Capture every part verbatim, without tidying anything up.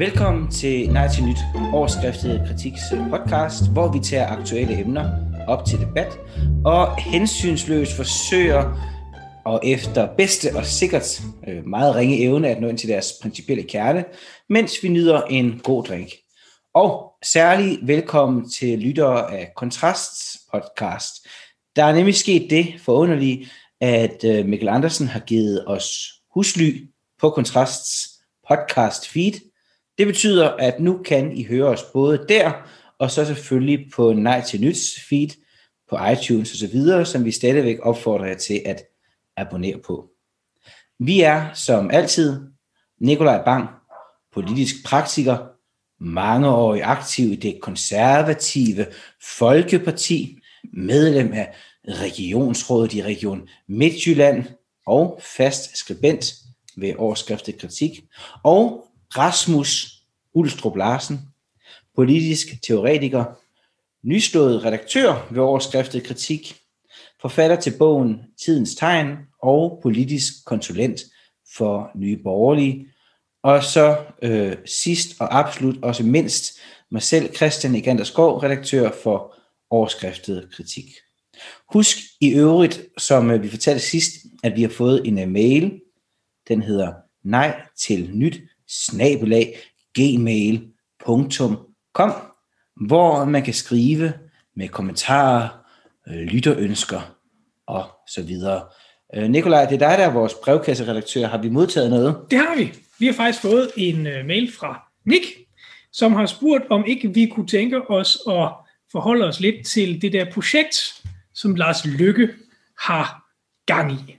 Velkommen til Nej til Nyt, overskriftet kritiks podcast, hvor vi tager aktuelle emner op til debat og hensynsløst forsøger og efter bedste og sikkert meget ringe evne at nå ind til deres principielle kerne, mens vi nyder en god drink. Og særlig velkommen til lyttere af Kontrasts podcast. Der er nemlig sket det forunderlige, at Mikkel Andersen har givet os husly på Kontrasts podcast feed. Det betyder, at nu kan I høre os både der, og så selvfølgelig på Nej til Nyts feed, på iTunes og så videre, som vi stadigvæk opfordrer jer til at abonnere på. Vi er som altid Nikolaj Bang, politisk praktiker, mangeårig aktiv i det konservative Folkeparti, medlem af regionsrådet i Region Midtjylland og fast skribent ved overskriftet kritik, og Rasmus Ulstrup Larsen, politisk teoretiker, nyslået redaktør ved overskriftet kritik, forfatter til bogen Tidens Tegn og politisk konsulent for Nye Borgerlige, og så øh, sidst og absolut også mindst mig selv, Christian Igander Skov, redaktør for overskriftet kritik. Husk i øvrigt, som øh, vi fortalte sidst, at vi har fået en uh, mail, den hedder nej til nyt snabelag gmail punktum com, hvor man kan skrive med kommentarer, øh, lytterønsker og så videre. Øh, Nikolaj, det er dig, der er vores brevkasseredaktør. Har vi modtaget noget? Det har vi. Vi har faktisk fået en uh, mail fra Nick, som har spurgt, om ikke vi kunne tænke os at forholde os lidt til det der projekt, som Lars Løkke har gang i.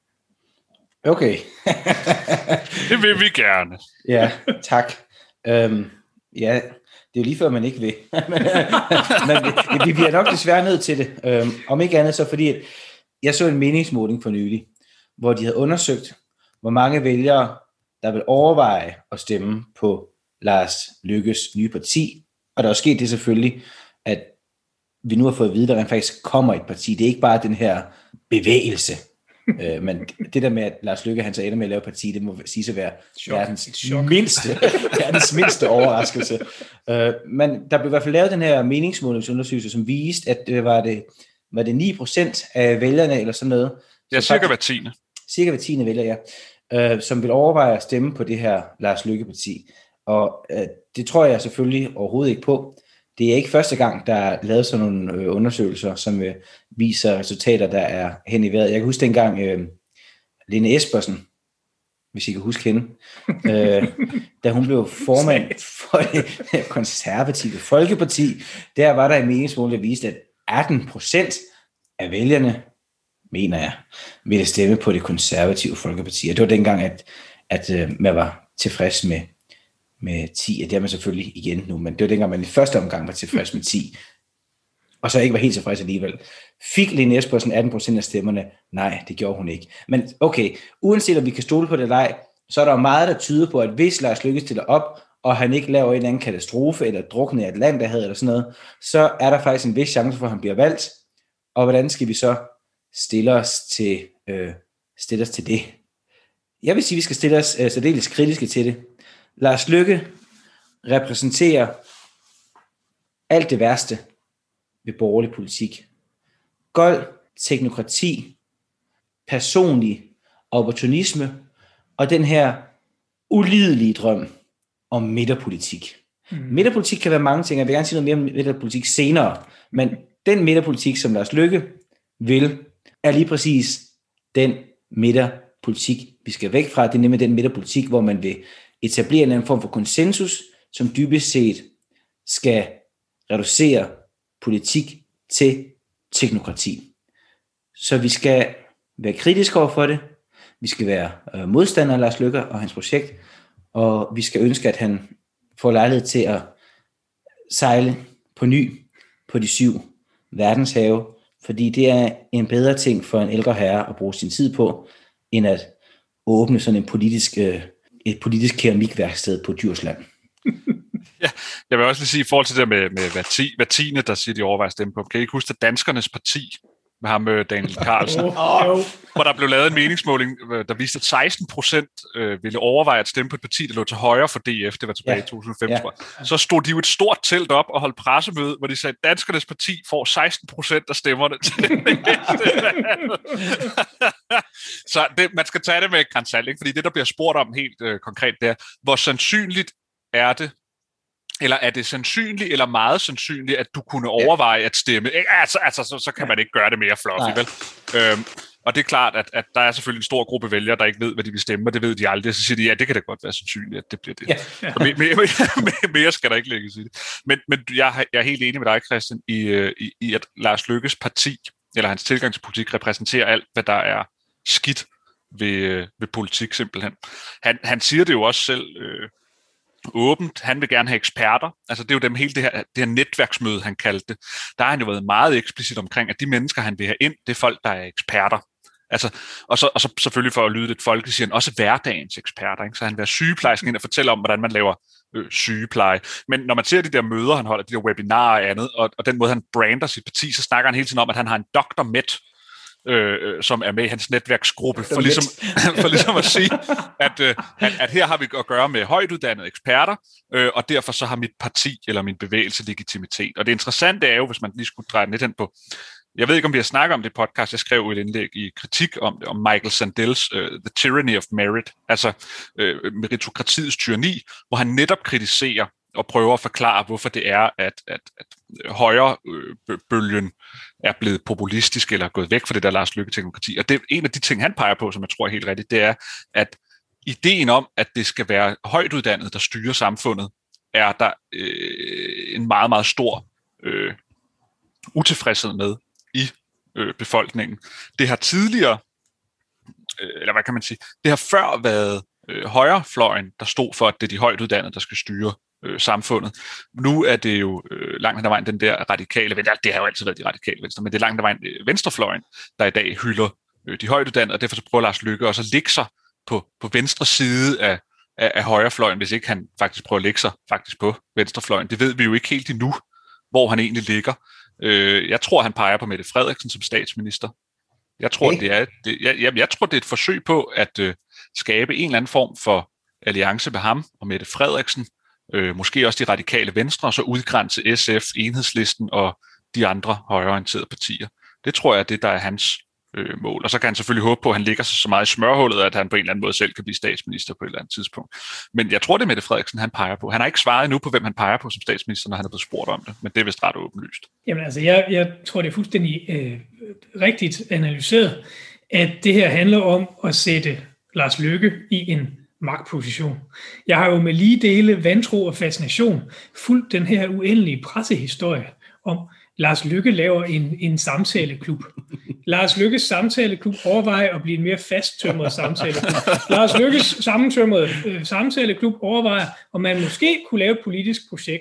Okay. Det vil vi gerne. Ja, tak. Øhm, ja, det er jo lige før, man ikke vil. men, men vi bliver nok desværre nødt til det. Øhm, om ikke andet så fordi, at jeg så en meningsmåling for nylig, hvor de havde undersøgt, hvor mange vælgere, der vil overveje at stemme på Lars Løkkes nye parti. Og der er sket det selvfølgelig, at vi nu har fået at vide, at der faktisk kommer et parti. Det er ikke bare den her bevægelse. øh, men det der med, at Lars Løkke han så ender med at lave parti, det må sige at være Chok. verdens mindste, verdens mindste overraskelse. Øh, men der blev i hvert fald lavet den her meningsmålingsundersøgelse, som viste, at det var det, var det ni procent af vælgerne, eller sådan noget. Ja, cirka hver tiende. Cirka hver tiende vælger, ja. Øh, som vil overveje at stemme på det her Lars Løkke-parti. Og øh, det tror jeg selvfølgelig overhovedet ikke på. Det er ikke første gang, der er lavet sådan nogle øh, undersøgelser, som øh, viser resultater, der er hen i vejret. Jeg kan huske dengang øh, Lene Espersen, hvis I kan huske hende, øh, da hun blev formand for det konservative Folkeparti, der var der en meningsmåling, der viste, at atten procent af vælgerne, mener jeg, ville stemme på det konservative Folkeparti. Og det var dengang, at, at øh, man var tilfreds med med ti, og det er man selvfølgelig igen nu, men det var dengang, man i første omgang var tilfreds med ti, og så ikke var helt tilfreds alligevel. Fik Lene Espersen atten procent af stemmerne? Nej, det gjorde hun ikke. Men okay, uanset om vi kan stole på det eller ej, så er der meget, der tyder på, at hvis Lars Løkke stiller op, og han ikke laver en eller anden katastrofe, eller drukner i Atlanterhavet, eller sådan noget, så er der faktisk en vis chance for, at han bliver valgt. Og hvordan skal vi så stille os til, øh, stille os til det? Jeg vil sige, at vi skal stille os øh, særdeles kritiske til det. Lars Løkke repræsenterer alt det værste ved borgerlig politik. Gold, teknokrati, personlig opportunisme og den her ulidelige drøm om midterpolitik. Mm. Midterpolitik kan være mange ting. Jeg vil gerne sige noget mere om midterpolitik senere, men den midterpolitik, som Lars Løkke vil, er lige præcis den midterpolitik, vi skal væk fra. Det er nemlig den midterpolitik, hvor man vil etablere en form for konsensus, som dybest set skal reducere politik til teknokrati. Så vi skal være kritiske over for det, vi skal være øh, modstandere af Lars Løkke og hans projekt, og vi skal ønske, at han får lejlighed til at sejle på ny på de syv verdenshave, fordi det er en bedre ting for en ældre herre at bruge sin tid på, end at åbne sådan en politisk øh, et politisk keramikværksted på Djursland. Ja, jeg vil også sige, i forhold til det med, med hver, ti, hver tiende, der siger, de overvejer at stemme på, kan I ikke huske, at Danskernes Parti med ham, Daniel Carlsen, oh, oh. hvor der blev lavet en meningsmåling, der viste, at seksten procent ville overveje at stemme på et parti, der lå til højre for D F, det var tilbage i ja. to tusind og fem, ja. tror jeg. Så stod de jo et stort telt op og holdt pressemøde, hvor de sagde, at Danskernes Parti får seksten procent af stemmerne til det næste valg. Så det, man skal tage det med et gran salt, ikke? Fordi det, der bliver spurgt om helt øh, konkret, det er, hvor sandsynligt er det, eller er det sandsynligt, eller meget sandsynligt, at du kunne overveje at stemme? Altså, altså så, så kan man ikke gøre det mere fluffy, vel? Øhm, og det er klart, at, at der er selvfølgelig en stor gruppe vælgere, der ikke ved, hvad de vil stemme, og det ved de aldrig. Så siger de, ja, det kan da godt være sandsynligt, at det bliver det. Ja. Ja. Mere, mere, mere, mere skal der ikke lægges i det. Men, men jeg, jeg er helt enig med dig, Christian, i, i, i at Lars Løkkes parti, eller hans tilgang til politik, repræsenterer alt, hvad der er skidt ved, ved politik, simpelthen. Han, han siger det jo også selv... Øh, åbent. Han vil gerne have eksperter. Altså det er jo dem hele det her, det her netværksmøde, han kaldte det. Der har han jo været meget eksplicit omkring, at de mennesker, han vil have ind, det er folk, der er eksperter. Altså, og, så, og så selvfølgelig for at lyde lidt folkeligt, siger han også hverdagens eksperter. Ikke? Så han vil have sygeplejersken ind og fortælle om, hvordan man laver øh, sygepleje. Men når man ser de der møder, han holder, de der webinarer og andet, og, og den måde, han brander sit parti, så snakker han hele tiden om, at han har en doktor Med, Øh, som er med i hans netværksgruppe, for ligesom, for ligesom at sige, at, øh, at, at her har vi at gøre med højtuddannede eksperter, øh, og derfor så har mit parti eller min bevægelse legitimitet. Og det interessante er jo, hvis man lige skulle dreje lidt hen på, jeg ved ikke, om vi har snakket om det podcast, jeg skrev et indlæg i kritik om det, om Michael Sandel's uh, The Tyranny of Merit, altså øh, meritokratiets tyranni, hvor han netop kritiserer og prøver at forklare, hvorfor det er, at, at, at højrebølgen er blevet populistisk eller gået væk fra det der Lars Løkke-teknokrati. Og det er en af de ting, han peger på, som jeg tror er helt rigtigt, det er, at ideen om, at det skal være højtuddannet, der styrer samfundet, er der øh, en meget, meget stor øh, utilfredshed med i øh, befolkningen. Det har tidligere, øh, eller hvad kan man sige, det har før været øh, højrefløjen, der stod for, at det er de højtuddannede, der skal styre øh, samfundet. Nu er det jo øh, langt hen ad vejen den der radikale venstre, det har jo altid været de radikale venstre, men det er langt hen ad vejen øh, venstrefløjen, der i dag hylder øh, de højtuddannede, og derfor så prøver Lars Løkke også at lægge sig på, på venstre side af, af, af højrefløjen, hvis ikke han faktisk prøver at lægge sig faktisk på venstrefløjen. Det ved vi jo ikke helt endnu, hvor han egentlig ligger. Øh, jeg tror, han peger på Mette Frederiksen som statsminister. Jeg tror, okay. det er, det, jeg, jeg, jeg tror, det er et forsøg på at øh, skabe en eller anden form for alliance med ham og Mette Frederiksen, øh, måske også de radikale venstre, og så udgrænse S F, Enhedslisten og de andre højreorienterede partier. Det tror jeg er det, der er hans øh, mål. Og så kan han selvfølgelig håbe på, at han ligger sig så meget i smørhullet, at han på en eller anden måde selv kan blive statsminister på et eller andet tidspunkt. Men jeg tror, det er Mette Frederiksen, han peger på. Han har ikke svaret endnu på, hvem han peger på som statsminister, når han er blevet spurgt om det, men det er vist ret åbenlyst. Jamen altså, jeg, jeg tror, det er fuldstændig øh, rigtigt analyseret, at det her handler om at sætte Lars Løkke i en magtposition. Jeg har jo med lige dele vantro og fascination fulgt den her uendelige pressehistorie om, Lars Løkke laver en, en samtaleklub. Lars Løkkes samtaleklub overvejer at blive en mere fasttømret samtaleklub. Lars Løkkes sammentømrede øh, samtaleklub overvejer, om man måske kunne lave et politisk projekt.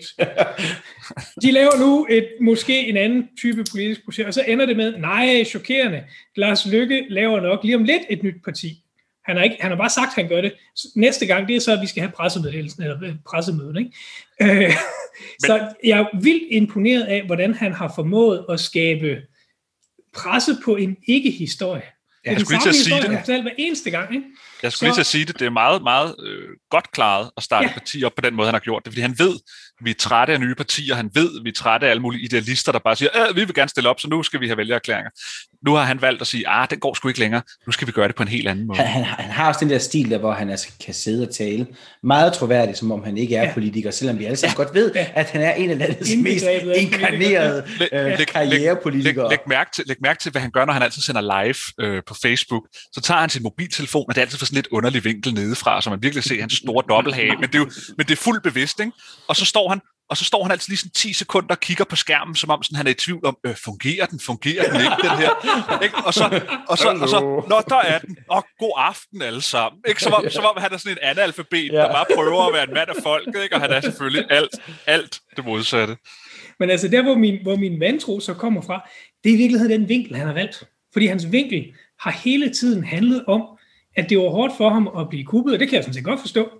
De laver nu et måske en anden type politisk projekt, og så ender det med, nej, chokerende, Lars Løkke laver nok lige om lidt et nyt parti. Han har, ikke, han har bare sagt, at han gør det. Næste gang, det er så, at vi skal have pressemeddelelsen, eller pressemøden, ikke? Øh, så jeg er vildt imponeret af, hvordan han har formået at skabe presse på en ikke-historie. Ja, jeg skulle lige til at sige det. Han fortæller hver eneste gang, ikke? Jeg skulle så... lige til at sige det. Det er meget, meget øh, godt klaret at starte ja. parti op på den måde, han har gjort det. Fordi han ved, vi er trætte af nye partier. Han ved, vi er trætte af alle mulige idealister, der bare siger, vi vil gerne stille op, så nu skal vi have vælgererklæringer. Nu har han valgt at sige, ah, den går sgu ikke længere. Nu skal vi gøre det på en helt anden måde. Han, han, han har også den der stil, der hvor han altså kan sidde og tale. Meget troværdigt, som om han ikke er ja. politiker, selvom vi alle sammen ja. godt ved, ja. at han er en af landets mest inkarnerede øh, karrierepolitikere. Læg, læg, læg, mærke til, læg mærke til, hvad han gør, når han altid sender live øh, på Facebook. Så tager han sin mobiltelefon, og det er altid for sådan lidt underlig vinkel nedefra, så man virkelig ser hans store dobbelthage. Men det er jo men det er fuldt bevidst, ikke? Og så står han Og så står han altid lige sådan ti sekunder og kigger på skærmen, som om sådan, han er i tvivl om, øh, fungerer den, fungerer den ikke, den her? Ikke? Og, så, og, så, og så, nå, der er den. Og god aften alle sammen. Ikke? Som, om, som om han er sådan en analfabet, ja. der bare prøver at være en mand af folket, ikke? Og han er selvfølgelig alt, alt det modsatte. Men altså der, hvor min, hvor min vantro så kommer fra, det er i virkeligheden den vinkel, han har valgt. Fordi hans vinkel har hele tiden handlet om, at det var hårdt for ham at blive kuppet, og det kan jeg sådan set godt forstå.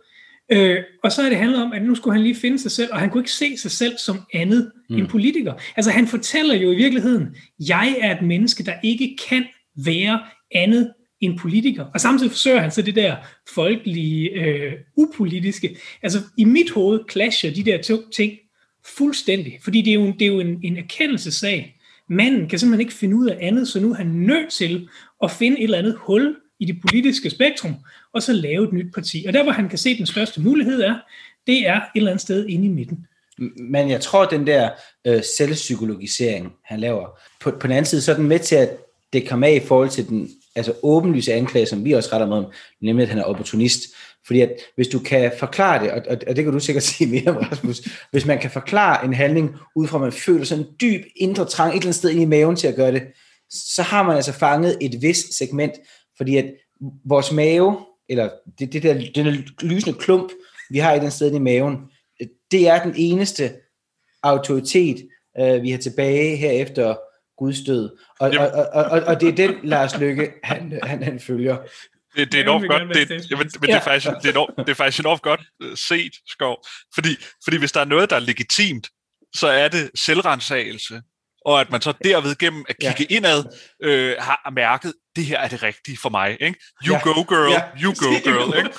Øh, og så er det handlet om, at nu skulle han lige finde sig selv, og han kunne ikke se sig selv som andet mm. end politiker. Altså han fortæller jo i virkeligheden, jeg er et menneske, der ikke kan være andet end politiker. Og samtidig forsøger han så det der folkelige, øh, upolitiske. Altså i mit hoved clasher de der to ting fuldstændig, fordi det er jo, det er jo en, en erkendelsessag. Manden kan simpelthen ikke finde ud af andet, så nu er han nødt til at finde et eller andet hul i det politiske spektrum, og så lave et nyt parti. Og der, hvor han kan se, den største mulighed er, det er et eller andet sted inde i midten. Men jeg tror, den der øh, selvpsykologisering, han laver, på, på den anden side, så er den med til at det kommer af i forhold til den altså åbenlyse anklage, som vi også retter mod ham, nemlig at han er opportunist. Fordi at hvis du kan forklare det, og, og, og det kan du sikkert sige mere om, Rasmus, hvis man kan forklare en handling, ud fra at man føler sådan en dyb indre trang, et eller andet sted ind i maven til at gøre det, så har man altså fanget et vist segment, fordi at vores mave, eller det, det der, den lysende klump, vi har i den sted i maven, det er den eneste autoritet, øh, vi har tilbage her efter Guds død. Og, og, og, og, og det er den Lars Løkke, han, han, han følger. Det, det er enormt godt, det, det, men, men det, er faktisk, det, er enormt, det er faktisk enormt godt set, Skov. Fordi, fordi hvis der er noget, der er legitimt, så er det selvrensagelse. Og at man så derved gennem at kigge ja. indad, øh, har mærket, det her er det rigtige for mig. Ikke? You ja. go girl, ja. you go girl. Ikke?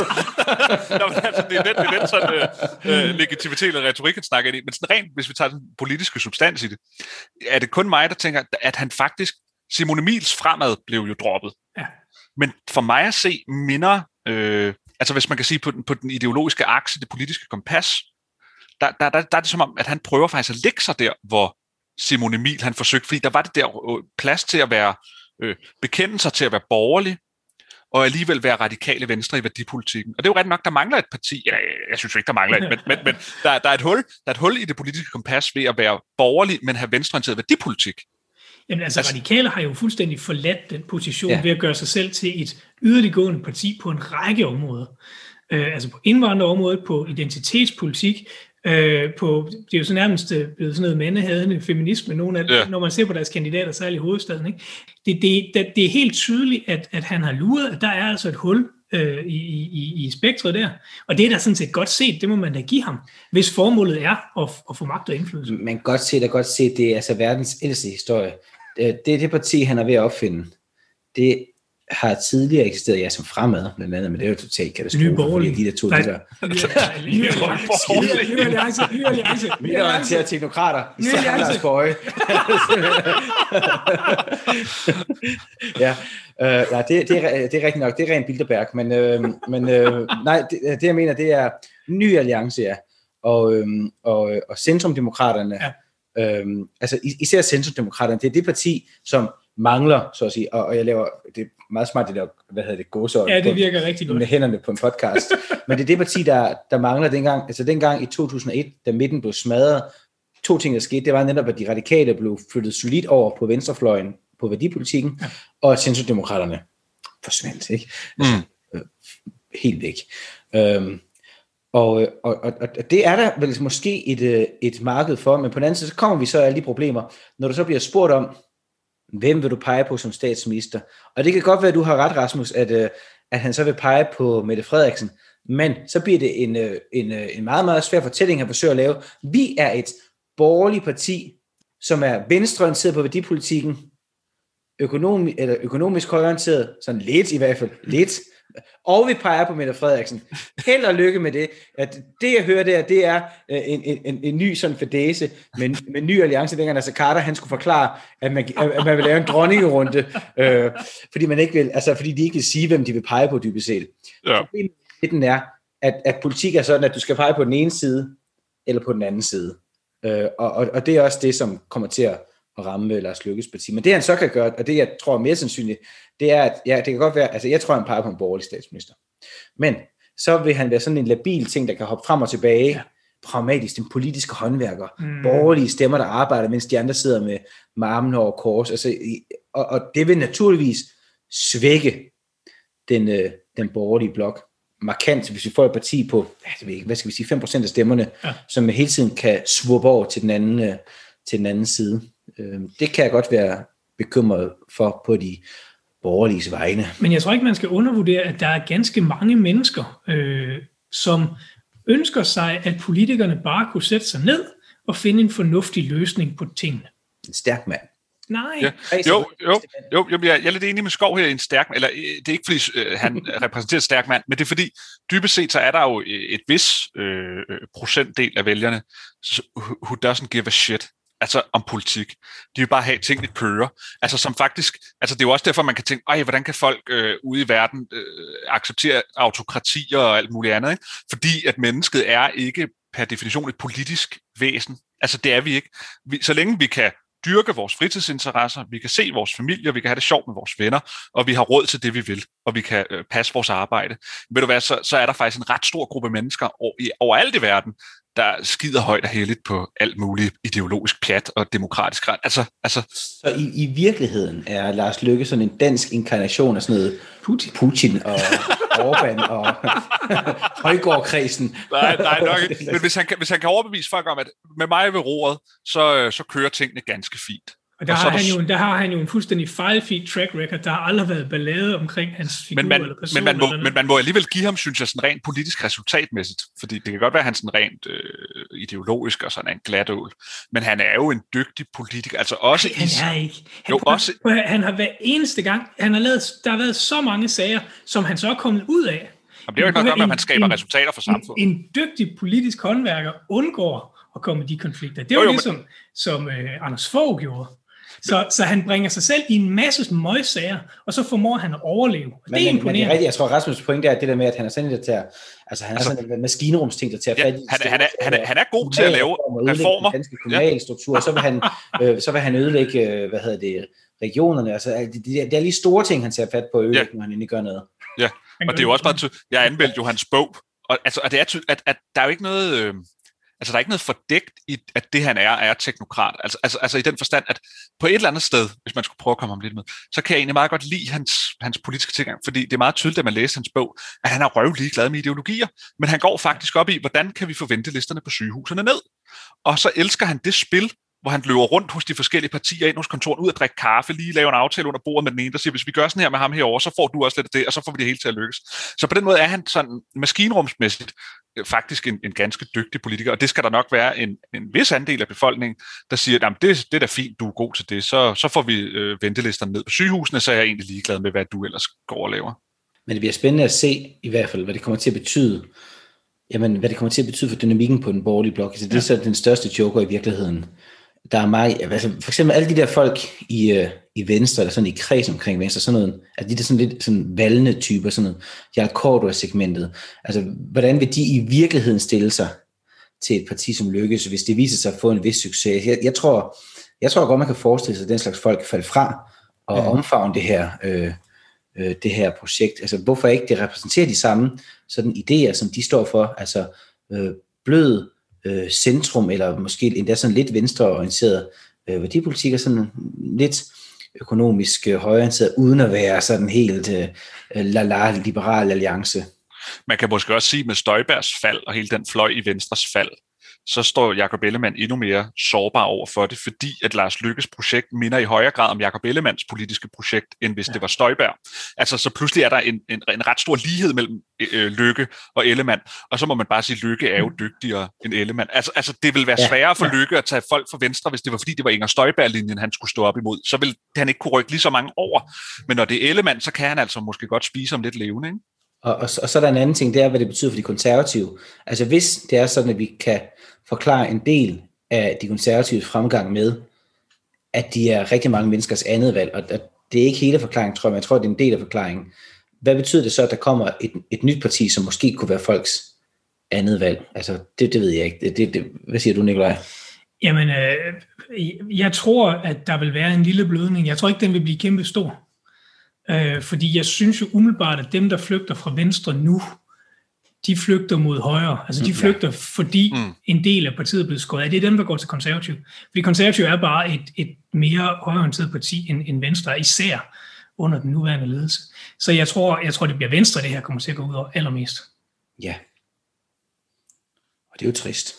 Nå, men altså, det er den, det er den sådan, øh, legitimitet og retorik, han snakker ind i. Men sådan rent, hvis vi tager den politiske substans i det, er det kun mig, der tænker, at han faktisk, Simon Emils fremad blev jo droppet. Ja. Men for mig at se minder, øh, altså hvis man kan sige på den, på den ideologiske akse, det politiske kompas, der, der, der, der er det som om, at han prøver faktisk at lægge sig der, hvor Simon Emil han forsøgte, fordi der var det der plads til at være, øh, bekende sig til at være borgerlig, og alligevel være radikale venstre i værdipolitikken. Og det er jo ret nok, der mangler et parti, ja, jeg synes jo ikke, der mangler et, men, men, men der, der, er et hul, der er et hul i det politiske kompas ved at være borgerlig, men have venstreorienteret værdipolitik. Jamen altså, altså radikale har jo fuldstændig forladt den position ja. ved at gøre sig selv til et yderliggående parti på en række områder. Øh, altså på indvandrerområdet, på identitetspolitik, øh, på, det er jo så nærmest blevet sådan noget mandehadende feminisme, nogle af, ja. når man ser på deres kandidater, særligt i hovedstaden. Ikke? Det, det, det er helt tydeligt, at, at han har luret, at der er altså et hul øh, i, i, i spektret der. Og det er da sådan set godt set, det må man da give ham, hvis formålet er at, at få magt og indflydelse. Man godt set og godt set, det er altså verdens ældste historie. Det er det parti, han er ved at opfinde. Det har tidligere eksisteret, ja, som fremad, blandt andet, men det er jo totalt katastrofe. Nye borgerlige. De der to, de der... Nye alliance. Nye alliance. Nye orienterede teknokrater. Nye alliance. Ja, øh, nej, det, det, er, det er rigtigt nok. Det er rent Bilderberg, men, øh, men øh, nej, det, det jeg mener, det er Ny Alliance, ja. Og, øh, og, og Centrumdemokraterne, ja. øh, altså især Centrumdemokraterne, det er det parti, som mangler, så at sige, og, og jeg laver, det er meget smart, det der, hvad hedder det, gåsøjne. Ja, det virker på, rigtig godt. Med hænderne på en podcast. Men det er det parti, der, der mangler dengang, altså dengang i to tusind og et, da midten blev smadret, to ting, der skete, det var netop, at de radikale blev flyttet solidt over på venstrefløjen, på værdipolitikken, ja. Og at Centrumdemokraterne forsvandt, ikke? Altså, mm. øh, helt væk. Øhm, og, og, og, og det er der vel måske et, et marked for, men på den anden side, så kommer vi så af alle de problemer, når du så bliver spurgt om, hvem vil du pege på som statsminister? Og det kan godt være, at du har ret, Rasmus, at, øh, at han så vil pege på Mette Frederiksen, men så bliver det en, øh, en, øh, en meget, meget svær fortælling, han forsøger at lave. Vi er et borgerligt parti, som er venstreorienteret på værdipolitikken, økonomi, eller økonomisk højreorienteret, sådan lidt i hvert fald, lidt, og vi peger på Mette Frederiksen. Held og lykke med det. At det, jeg hører der, det er en, en, en ny sådan fadæse med, med Ny Alliance, dengang altså Carter, han skulle forklare, at man, at man vil lave en dronningerunde, øh, fordi man ikke vil, altså fordi de ikke vil sige, hvem de vil pege på dybest set. Ja. Problemet er, at, at politik er sådan, at du skal pege på den ene side, eller på den anden side. Øh, og, og, og det er også det, som kommer til at at ramme Lars Løkkes parti. Men det han så kan gøre, og det jeg tror er mere sandsynligt, det er, at ja, det kan godt være, altså jeg tror, han peger på en borgerlig statsminister. Men så vil han være sådan en labil ting, der kan hoppe frem og tilbage, ja. Pragmatisk, den politiske håndværker, mm. borgerlige stemmer, der arbejder, mens de andre sidder med, med armene over kors. Altså, og, og det vil naturligvis svække den, øh, den borgerlige blok markant, hvis vi får et parti på, hvad skal vi sige, fem procent af stemmerne, ja. Som hele tiden kan svuppe over til den anden, øh, til den anden side. Det kan jeg godt være bekymret for på de borgerliges vegne. Men jeg tror ikke, man skal undervurdere, at der er ganske mange mennesker, øh, som ønsker sig, at politikerne bare kunne sætte sig ned og finde en fornuftig løsning på tingene. En stærk mand. Nej. Ja. Jo, jo, jo, jo, jeg er lidt enig med Skov her i en stærk mand, eller det er ikke fordi øh, han repræsenterer en stærk mand, men det er fordi, dybest set så er der jo et vis øh, procentdel af vælgerne, who doesn't give a shit, altså om politik. De vil bare have tingene kører. Altså som faktisk, altså det er jo også derfor, man kan tænke, ej, hvordan kan folk øh, ude i verden øh, acceptere autokratier og alt muligt andet, ikke? Fordi at mennesket er ikke per definition et politisk væsen. Altså det er vi ikke. Vi, så længe vi kan dyrke vores fritidsinteresser, vi kan se vores familie, vi kan have det sjovt med vores venner, og vi har råd til det, vi vil, og vi kan øh, passe vores arbejde. Ved du hvad, så, så er der faktisk en ret stor gruppe mennesker over, i, overalt i verden, der skider højt og heldigt på alt muligt ideologisk pjat og demokratisk ret. Altså, altså... Så i, i virkeligheden er Lars Løkke sådan en dansk inkarnation af sådan noget Putin, Putin og Orbán og Højgaard-kredsen. Nej, nej, nok ikke. Men hvis han, kan, hvis han kan overbevise folk om, at med mig ved roret, så, så kører tingene ganske fint. Og der, og har han jo, der har han jo en fuldstændig fejlfri track record. Der har aldrig været ballade omkring hans figur men man, eller person. Men man, må, eller men man må alligevel give ham, synes jeg, sådan rent politisk resultatmæssigt. Fordi det kan godt være, at han sådan rent øh, ideologisk og sådan en glatål. Men han er jo en dygtig politiker. Altså også Nej, han er ikke. Han, jo, også, han har hver eneste gang, han har lavet, der har været så mange sager, som han så er kommet ud af. Jamen, det er jo ikke noget om, at man skaber en, resultater for samfundet. En, en dygtig politisk håndværker undgår at komme i de konflikter. Det var jo, jo, det, men... som, som øh, Anders Fogh gjorde. Så, så han bringer sig selv i en masse møgsager, og så formår han at overleve. Og men, det er men, imponerende. Men det er rigtigt. Jeg tror, Rasmus' pointe er det der med, at han er sådan lidt til at, altså han er altså, sådan en maskinrumsting, der tager ja, fat i. Han, han, er, han, er, han er god til at lave reformer. Den danske kommunalstruktur, ja. så, vil han, øh, så vil han ødelægge, hvad hedder det, regionerne. Altså, det, det, det er lige store ting, han tager fat på at ødelægge, ja. når han egentlig gør noget. Ja, og det er jo også bare tydeligt. Jeg anmeldte jo hans bog, og, altså, og det er tydeligt, at, at der er jo ikke noget... Øh, Altså, der er ikke noget fordækt i, at det, han er, er teknokrat. Altså, altså, altså i den forstand, at på et eller andet sted, hvis man skulle prøve at komme ham lidt med, så kan jeg egentlig meget godt lide hans, hans politiske tilgang, fordi det er meget tydeligt, at man læser hans bog, at han er røvlig glad med ideologier, men han går faktisk op i, hvordan kan vi få ventelisterne på sygehusene ned? Og så elsker han det spil, hvor han løber rundt hos de forskellige partier ind hos kontoren, ud at drikke kaffe, lige lave en aftale under bordet med den ene, der siger, hvis vi gør sådan her med ham herovre, så får du også lidt af det, og så får vi det hele til at lykkes. Så på den måde er han sådan maskinrumsmæssigt faktisk en, en ganske dygtig politiker, og det skal der nok være en, en vis andel af befolkningen, der siger, at det, det er da fint, du er god til det, så, så får vi øh, ventelisterne ned på sygehusene, så er jeg egentlig ligeglad med, hvad du ellers går og laver. Men det bliver spændende at se, i hvert fald, hvad det kommer til at betyde, jamen, hvad det kommer til at betyde for dynamikken på den borgerlige blok. Altså, det er så den største joker i virkeligheden. Der er meget, altså for eksempel alle de der folk i, øh, i Venstre, eller sådan i kreds omkring Venstre, sådan noget, altså de der sådan lidt sådan valgende typer, sådan noget, Jarl Corydor-segmentet, altså hvordan vil de i virkeligheden stille sig til et parti som Lykkes, hvis det viser sig at få en vis succes? Jeg, jeg tror, jeg tror godt, man kan forestille sig, at den slags folk falder fra og ja. omfavne det her, øh, øh, det her projekt. Altså hvorfor ikke det repræsenterer de samme sådan idéer, som de står for, altså øh, blød, Øh, centrum, eller måske endda sådan lidt venstreorienteret øh, værdipolitik, og sådan lidt økonomisk øh, højreorienteret, uden at være sådan helt øh, la-la liberal alliance. Man kan måske også sige med Støjbergs fald, og hele den fløj i Venstres fald, så står Jakob Ellemann endnu mere sårbar over for det, fordi at Lars Løkkes projekt minder i højere grad om Jakob Ellemanns politiske projekt, end hvis ja. det var Støjberg. Altså, så pludselig er der en, en, en ret stor lighed mellem øh, Løkke og Ellemann, og så må man bare sige, at Løkke er jo dygtigere end Ellemann. Altså, altså det vil være sværere for ja. Løkke at tage folk fra Venstre, hvis det var fordi, det var Inger Støjberg-linjen, han skulle stå op imod. Så vil han ikke kunne rykke lige så mange over. Men når det er Ellemann, så kan han altså måske godt spise om lidt levende, ikke? Og, og, og så er der en anden ting, det er, hvad det betyder for de konservative. Altså hvis det er sådan, at vi kan forklare en del af de konservatives fremgang med, at de er rigtig mange menneskers andet valg, og at det er ikke hele forklaringen, tror jeg, men jeg tror, det er en del af forklaringen. Hvad betyder det så, at der kommer et, et nyt parti, som måske kunne være folks andet valg? Altså, det, det ved jeg ikke. Det, det, det, hvad siger du, Nikolaj? Jamen, øh, jeg tror, at der vil være en lille blødning. Jeg tror ikke, den vil blive kæmpe stor. Øh, fordi jeg synes jo umiddelbart, at dem, der flygter fra Venstre nu, de flygter mod højre. Altså de flygter, fordi mm. en del af partiet er blevet skåret af. Det er dem, der går til konservativ. Fordi konservativ er bare et, et mere højreorienteret parti end, end Venstre, især under den nuværende ledelse. Så jeg tror, jeg tror, det bliver Venstre, det her kommer til at gå ud over allermest. Ja. Og det er jo trist.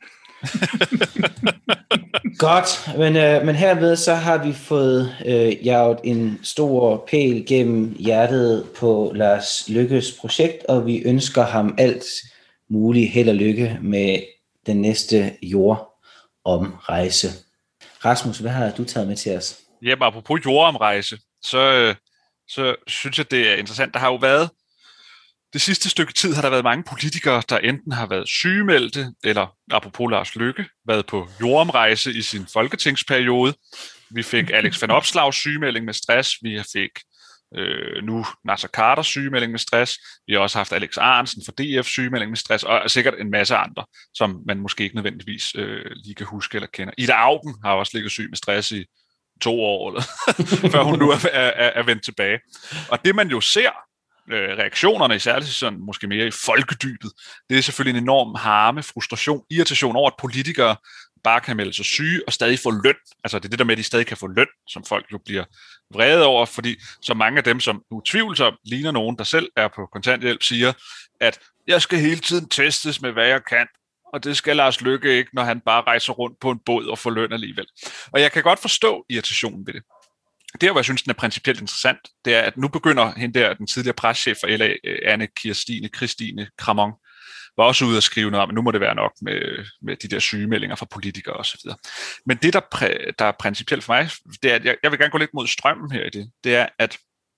Godt, men, øh, men herved så har vi fået øh, jaget en stor pæl gennem hjertet på Lars Løkkes projekt, og vi ønsker ham alt mulige held og lykke med den næste jordomrejse. Rasmus, hvad har du taget med til os? Jamen, apropos jordomrejse, så, så synes jeg, det er interessant. Der har jo været, det sidste stykke tid har der været mange politikere, der enten har været sygemeldte, eller apropos Lars Løkke, været på jordomrejse i sin folketingsperiode. Vi fik Alex Van Opslags sygemelding med stress, vi fik øh, nu Naser Khaders sygemelding med stress, vi har også haft Alex Ahrendtsen for D F sygemelding med stress, og sikkert en masse andre, som man måske ikke nødvendigvis øh, lige kan huske eller kender. Ida Auken har også ligget syg med stress i to år, eller, før hun nu er, er, er vendt tilbage. Og det man jo ser, øh, reaktionerne, særligt sådan, måske mere i folkedybet, det er selvfølgelig en enorm harme, frustration, irritation over, at politikere bare kan melde sig syge og stadig få løn. Altså det er det der med, at de stadig kan få løn, som folk jo bliver vrede over, fordi så mange af dem, som utvivlsomt ligner nogen, der selv er på kontanthjælp, siger, at jeg skal hele tiden testes med, hvad jeg kan, og det skal Lars Løkke ikke, når han bare rejser rundt på en båd og får løn alligevel. Og jeg kan godt forstå irritationen ved det. Det, hvor jeg synes, den er principielt interessant, det er, at nu begynder hende der, den tidligere preschef for L A, Anne Kirstine, Christine Kramon, var også ude at skrive noget om, at nu må det være nok med, med de der sygemeldinger fra politikere osv. Men det, der, præ, der er principielt for mig, det er, at jeg, jeg vil gerne gå lidt mod strømmen her i det, det er, at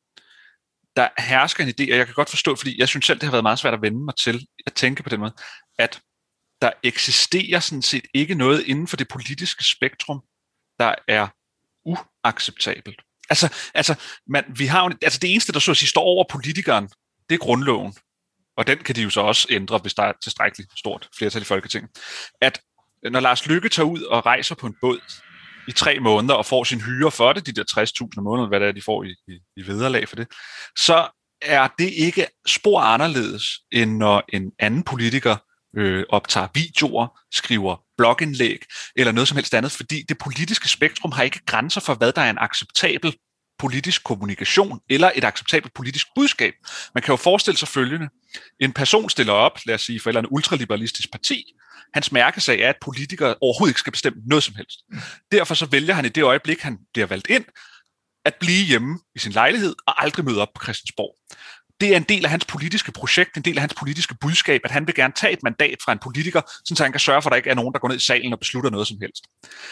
der hersker en idé, og jeg kan godt forstå, fordi jeg synes selv, det har været meget svært at vende mig til at tænke på den måde, at der eksisterer sådan set ikke noget inden for det politiske spektrum, der er uacceptabelt. Altså, altså, man, vi har jo, altså det eneste, der så at sige står over politikeren, det er grundloven. Og den kan de jo så også ændre, hvis der er et tilstrækkeligt stort flertal i Folketinget. At når Lars Løkke tager ud og rejser på en båd i tre måneder og får sin hyre for det, de der tres tusind om måneden, hvad det er, de får i, i, i vederlag for det, så er det ikke spor anderledes, end når en anden politiker øh, optager videoer, skriver blogindlæg eller noget som helst andet, fordi det politiske spektrum har ikke grænser for, hvad der er en acceptabel politisk kommunikation eller et acceptabelt politisk budskab. Man kan jo forestille sig følgende. En person stiller op, lad os sige, for et eller andet ultraliberalistisk parti. Hans mærkesag er, at politikere overhovedet ikke skal bestemme noget som helst. Derfor så vælger han i det øjeblik, han bliver valgt ind, at blive hjemme i sin lejlighed og aldrig møde op på Christiansborg. Det er en del af hans politiske projekt, en del af hans politiske budskab, at han vil gerne tage et mandat fra en politiker, så han kan sørge for, at der ikke er nogen, der går ned i salen og beslutter noget som helst.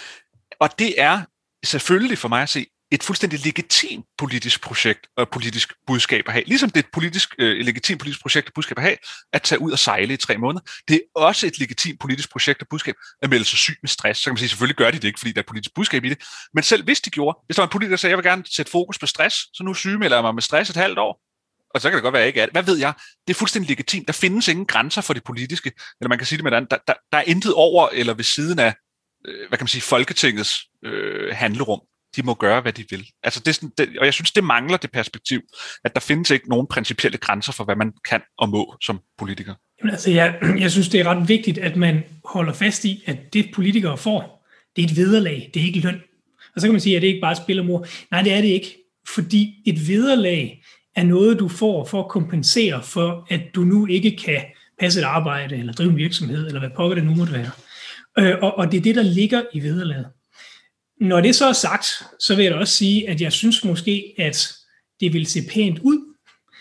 Og det er selvfølgelig for mig at se et fuldstændig legitimt politisk projekt og politisk budskab at have. Ligesom det er et politisk, øh, legitimt politisk projekt og budskab at have, at tage ud og sejle i tre måneder. Det er også et legitimt politisk projekt og budskab at melde sig syg med stress. Så kan man sige, selvfølgelig gør de det ikke, fordi der er et politisk budskab i det. Men selv hvis de gjorde, hvis der var en politiker, der sagde, jeg vil gerne sætte fokus på stress, så nu sygemelder jeg mig med stress et halvt år, og så kan det godt være, at jeg ikke er det. Hvad ved jeg? Det er fuldstændig legitimt. Der findes ingen grænser for det politiske, eller man kan sige det med andet. Der, der, der er intet over eller ved siden af, øh, hvad kan man sige, Folketingets øh, handlerum. De må gøre, hvad de vil. Altså det er sådan, det, og jeg synes, det mangler det perspektiv, at der findes ikke nogen principielle grænser for, hvad man kan og må som politiker. Jamen, altså, jeg, jeg synes, det er ret vigtigt, at man holder fast i, at det politikere får, det er et vederlag, det er ikke løn. Og så kan man sige, at det ikke bare er spil og mor. Nej, det er det ikke, fordi et vederlag er noget, du får for at kompensere for, at du nu ikke kan passe et arbejde, eller drive en virksomhed, eller hvad pokker det nu måtte være. Og, og det er det, der ligger i vederlaget. Når det så er sagt, så vil jeg da også sige, at jeg synes måske, at det vil se pænt ud,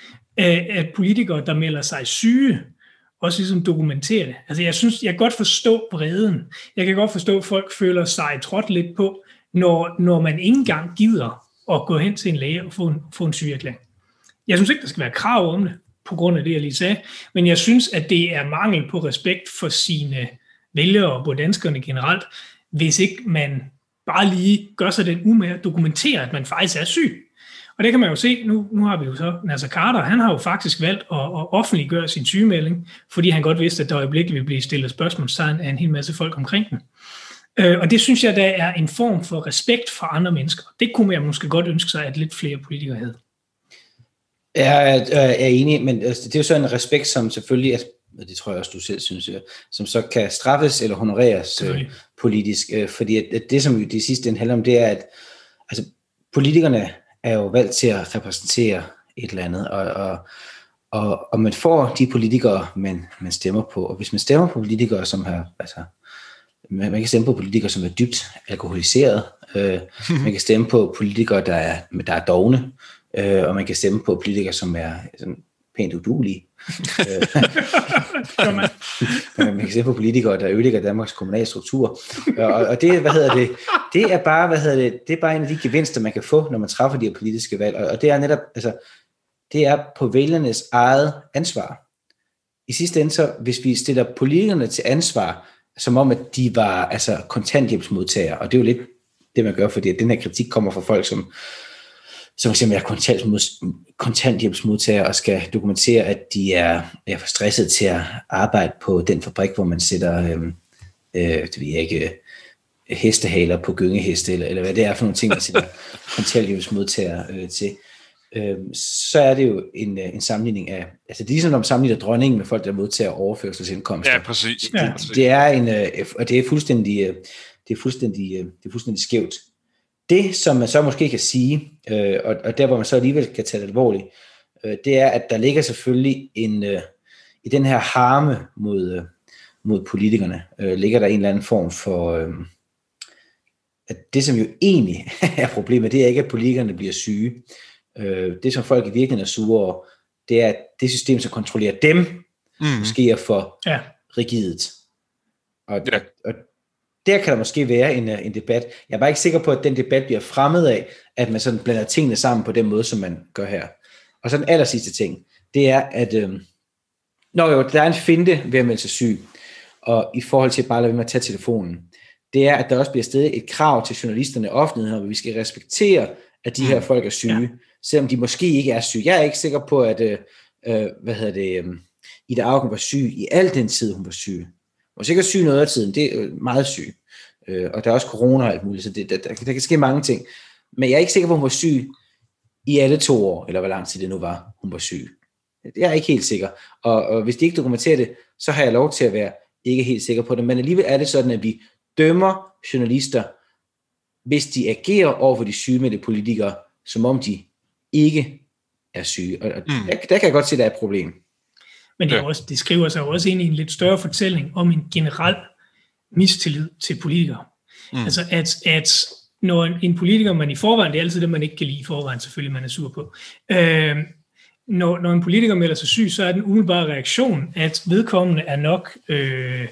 at politikere, der melder sig syge, også ligesom dokumenterer det. Altså jeg synes, jeg kan godt forstå vreden. Jeg kan godt forstå, at folk føler sig trådt lidt på, når, når man ikke engang gider at gå hen til en læge og få en, få en sygeerklæring. Jeg synes ikke, der skal være krav om det, på grund af det, jeg lige sagde, men jeg synes, at det er mangel på respekt for sine vælgere og på danskerne generelt, hvis ikke man bare lige gør sig den umage at dokumentere, at man faktisk er syg. Og det kan man jo se, nu, nu har vi jo så Naser Khader, han har jo faktisk valgt at, at offentliggøre sin sygemelding, fordi han godt vidste, at der øjeblikket ville blive stillet spørgsmålstegn af en hel masse folk omkring den. Og det synes jeg, der er en form for respekt for andre mennesker. Det kunne man måske godt ønske sig, at lidt flere politikere havde. Jeg er enig, men det er jo så en respekt, som selvfølgelig, og det tror jeg også, du selv synes, som så kan straffes eller honoreres øh, politisk, øh, fordi at det, som det sidste den handler om, det er, at altså, politikerne er jo valgt til at repræsentere et eller andet, og, og, og, og man får de politikere, man, man stemmer på, og hvis man stemmer på politikere, som har, altså, man, man kan stemme på politikere, som er dybt alkoholiseret, øh, man kan stemme på politikere, der er, der er dovne, øh, og man kan stemme på politikere, som er sådan, pænt uduelige, Man kan se på politikere, der ødelægger Danmarks kommunale struktur. Og, og det, hvad hedder det, det er bare, hvad hedder det, det er bare en af de gevinster, man kan få, når man træffer de her politiske valg. Og, og det er netop, altså, det er på vælgernes eget ansvar. I sidste ende, så hvis vi stiller politikerne til ansvar, som om, at de var altså kontanthjælpsmodtagere, og det er jo lidt det, man gør, fordi den her kritik kommer fra folk, som som for eksempel er kontanthjælpsmodtagere og skal dokumentere, at de er, er for stresset til at arbejde på den fabrik, hvor man sætter øh, øh, det ved jeg ikke, hestehaler på gyngeheste, eller, eller hvad det er for nogle ting, man sætter kontanthjælpsmodtagere øh, til. Øh, så er det jo en, en sammenligning af, altså det er ligesom, når man sammenligner dronningen med folk, der modtager overførselsindkomster. Ja, præcis. Det, ja. det er en, øh, og det er fuldstændig, det er fuldstændig, det er fuldstændig skævt. Det, som man så måske kan sige, øh, og, og der, hvor man så alligevel kan tage det alvorligt, øh, det er, at der ligger selvfølgelig en, øh, i den her harme mod, øh, mod politikerne, øh, ligger der en eller anden form for, øh, at det, som jo egentlig er problemet, det er ikke, at politikerne bliver syge. Øh, det, som folk i virkeligheden er sure over, det er, at det system, som kontrollerer dem, mm. måske er for ja. rigidt. Og, ja. og der kan der måske være en, en debat. Jeg er bare ikke sikker på, at den debat bliver fremmet af, at man sådan blander tingene sammen på den måde, som man gør her. Og så den aller sidste ting, det er, at øh, når jo, der er en finte ved at melde sig syg, og i forhold til bare at lade være med at tage telefonen, det er, at der også bliver stadig et krav til journalisterne og offentligheden, hvor vi skal respektere, at de her folk er syge, ja. selvom de måske ikke er syge. Jeg er ikke sikker på, at øh, øh, hvad hedder det, øh, Ida Auken var syg i al den tid, hun var syg. Hun var sikkert syg noget af tiden, det er meget syg. Øh, og der er også corona og alt muligt, så det, der, der, der kan ske mange ting. Men jeg er ikke sikker på, at hun var syg i alle to år, eller hvor lang tid det nu var, hun var syg. Jeg er ikke helt sikker. Og, og hvis de ikke dokumenterer det, så har jeg lov til at være ikke helt sikker på det. Men alligevel er det sådan, at vi dømmer journalister, hvis de agerer over for de sygemeldte politikere, som om de ikke er syge. Og mm. der, der kan jeg godt se, at der er et problem. Men det, er også, det skriver sig også ind i en lidt større fortælling om en generel mistillid til politikere. Mm. Altså at, at når en, en politiker, man i forvejen, det er altid det, man ikke kan lide i forvejen, selvfølgelig man er sur på. Øh, når, når en politiker melder sig syg, så er den umiddelbare reaktion, at vedkommende er nok, øh,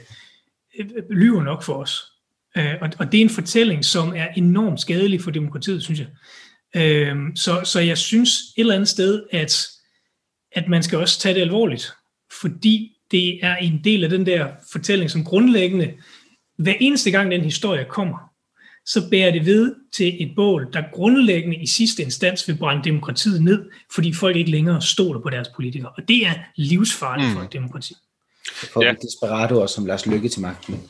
lyver nok for os. Øh, og, og det er en fortælling, som er enormt skadelig for demokratiet, synes jeg. Øh, så, så jeg synes et eller andet sted, at, at man skal også tage det alvorligt, fordi det er en del af den der fortælling, som grundlæggende, hver eneste gang den historie kommer, så bærer det ved til et bål, der grundlæggende i sidste instans vil brænde demokratiet ned, fordi folk ikke længere stoler på deres politikere. Og det er livsfarligt mm. for et demokrati. Så får ja. vi desperatoer som Lars Løkke til magten.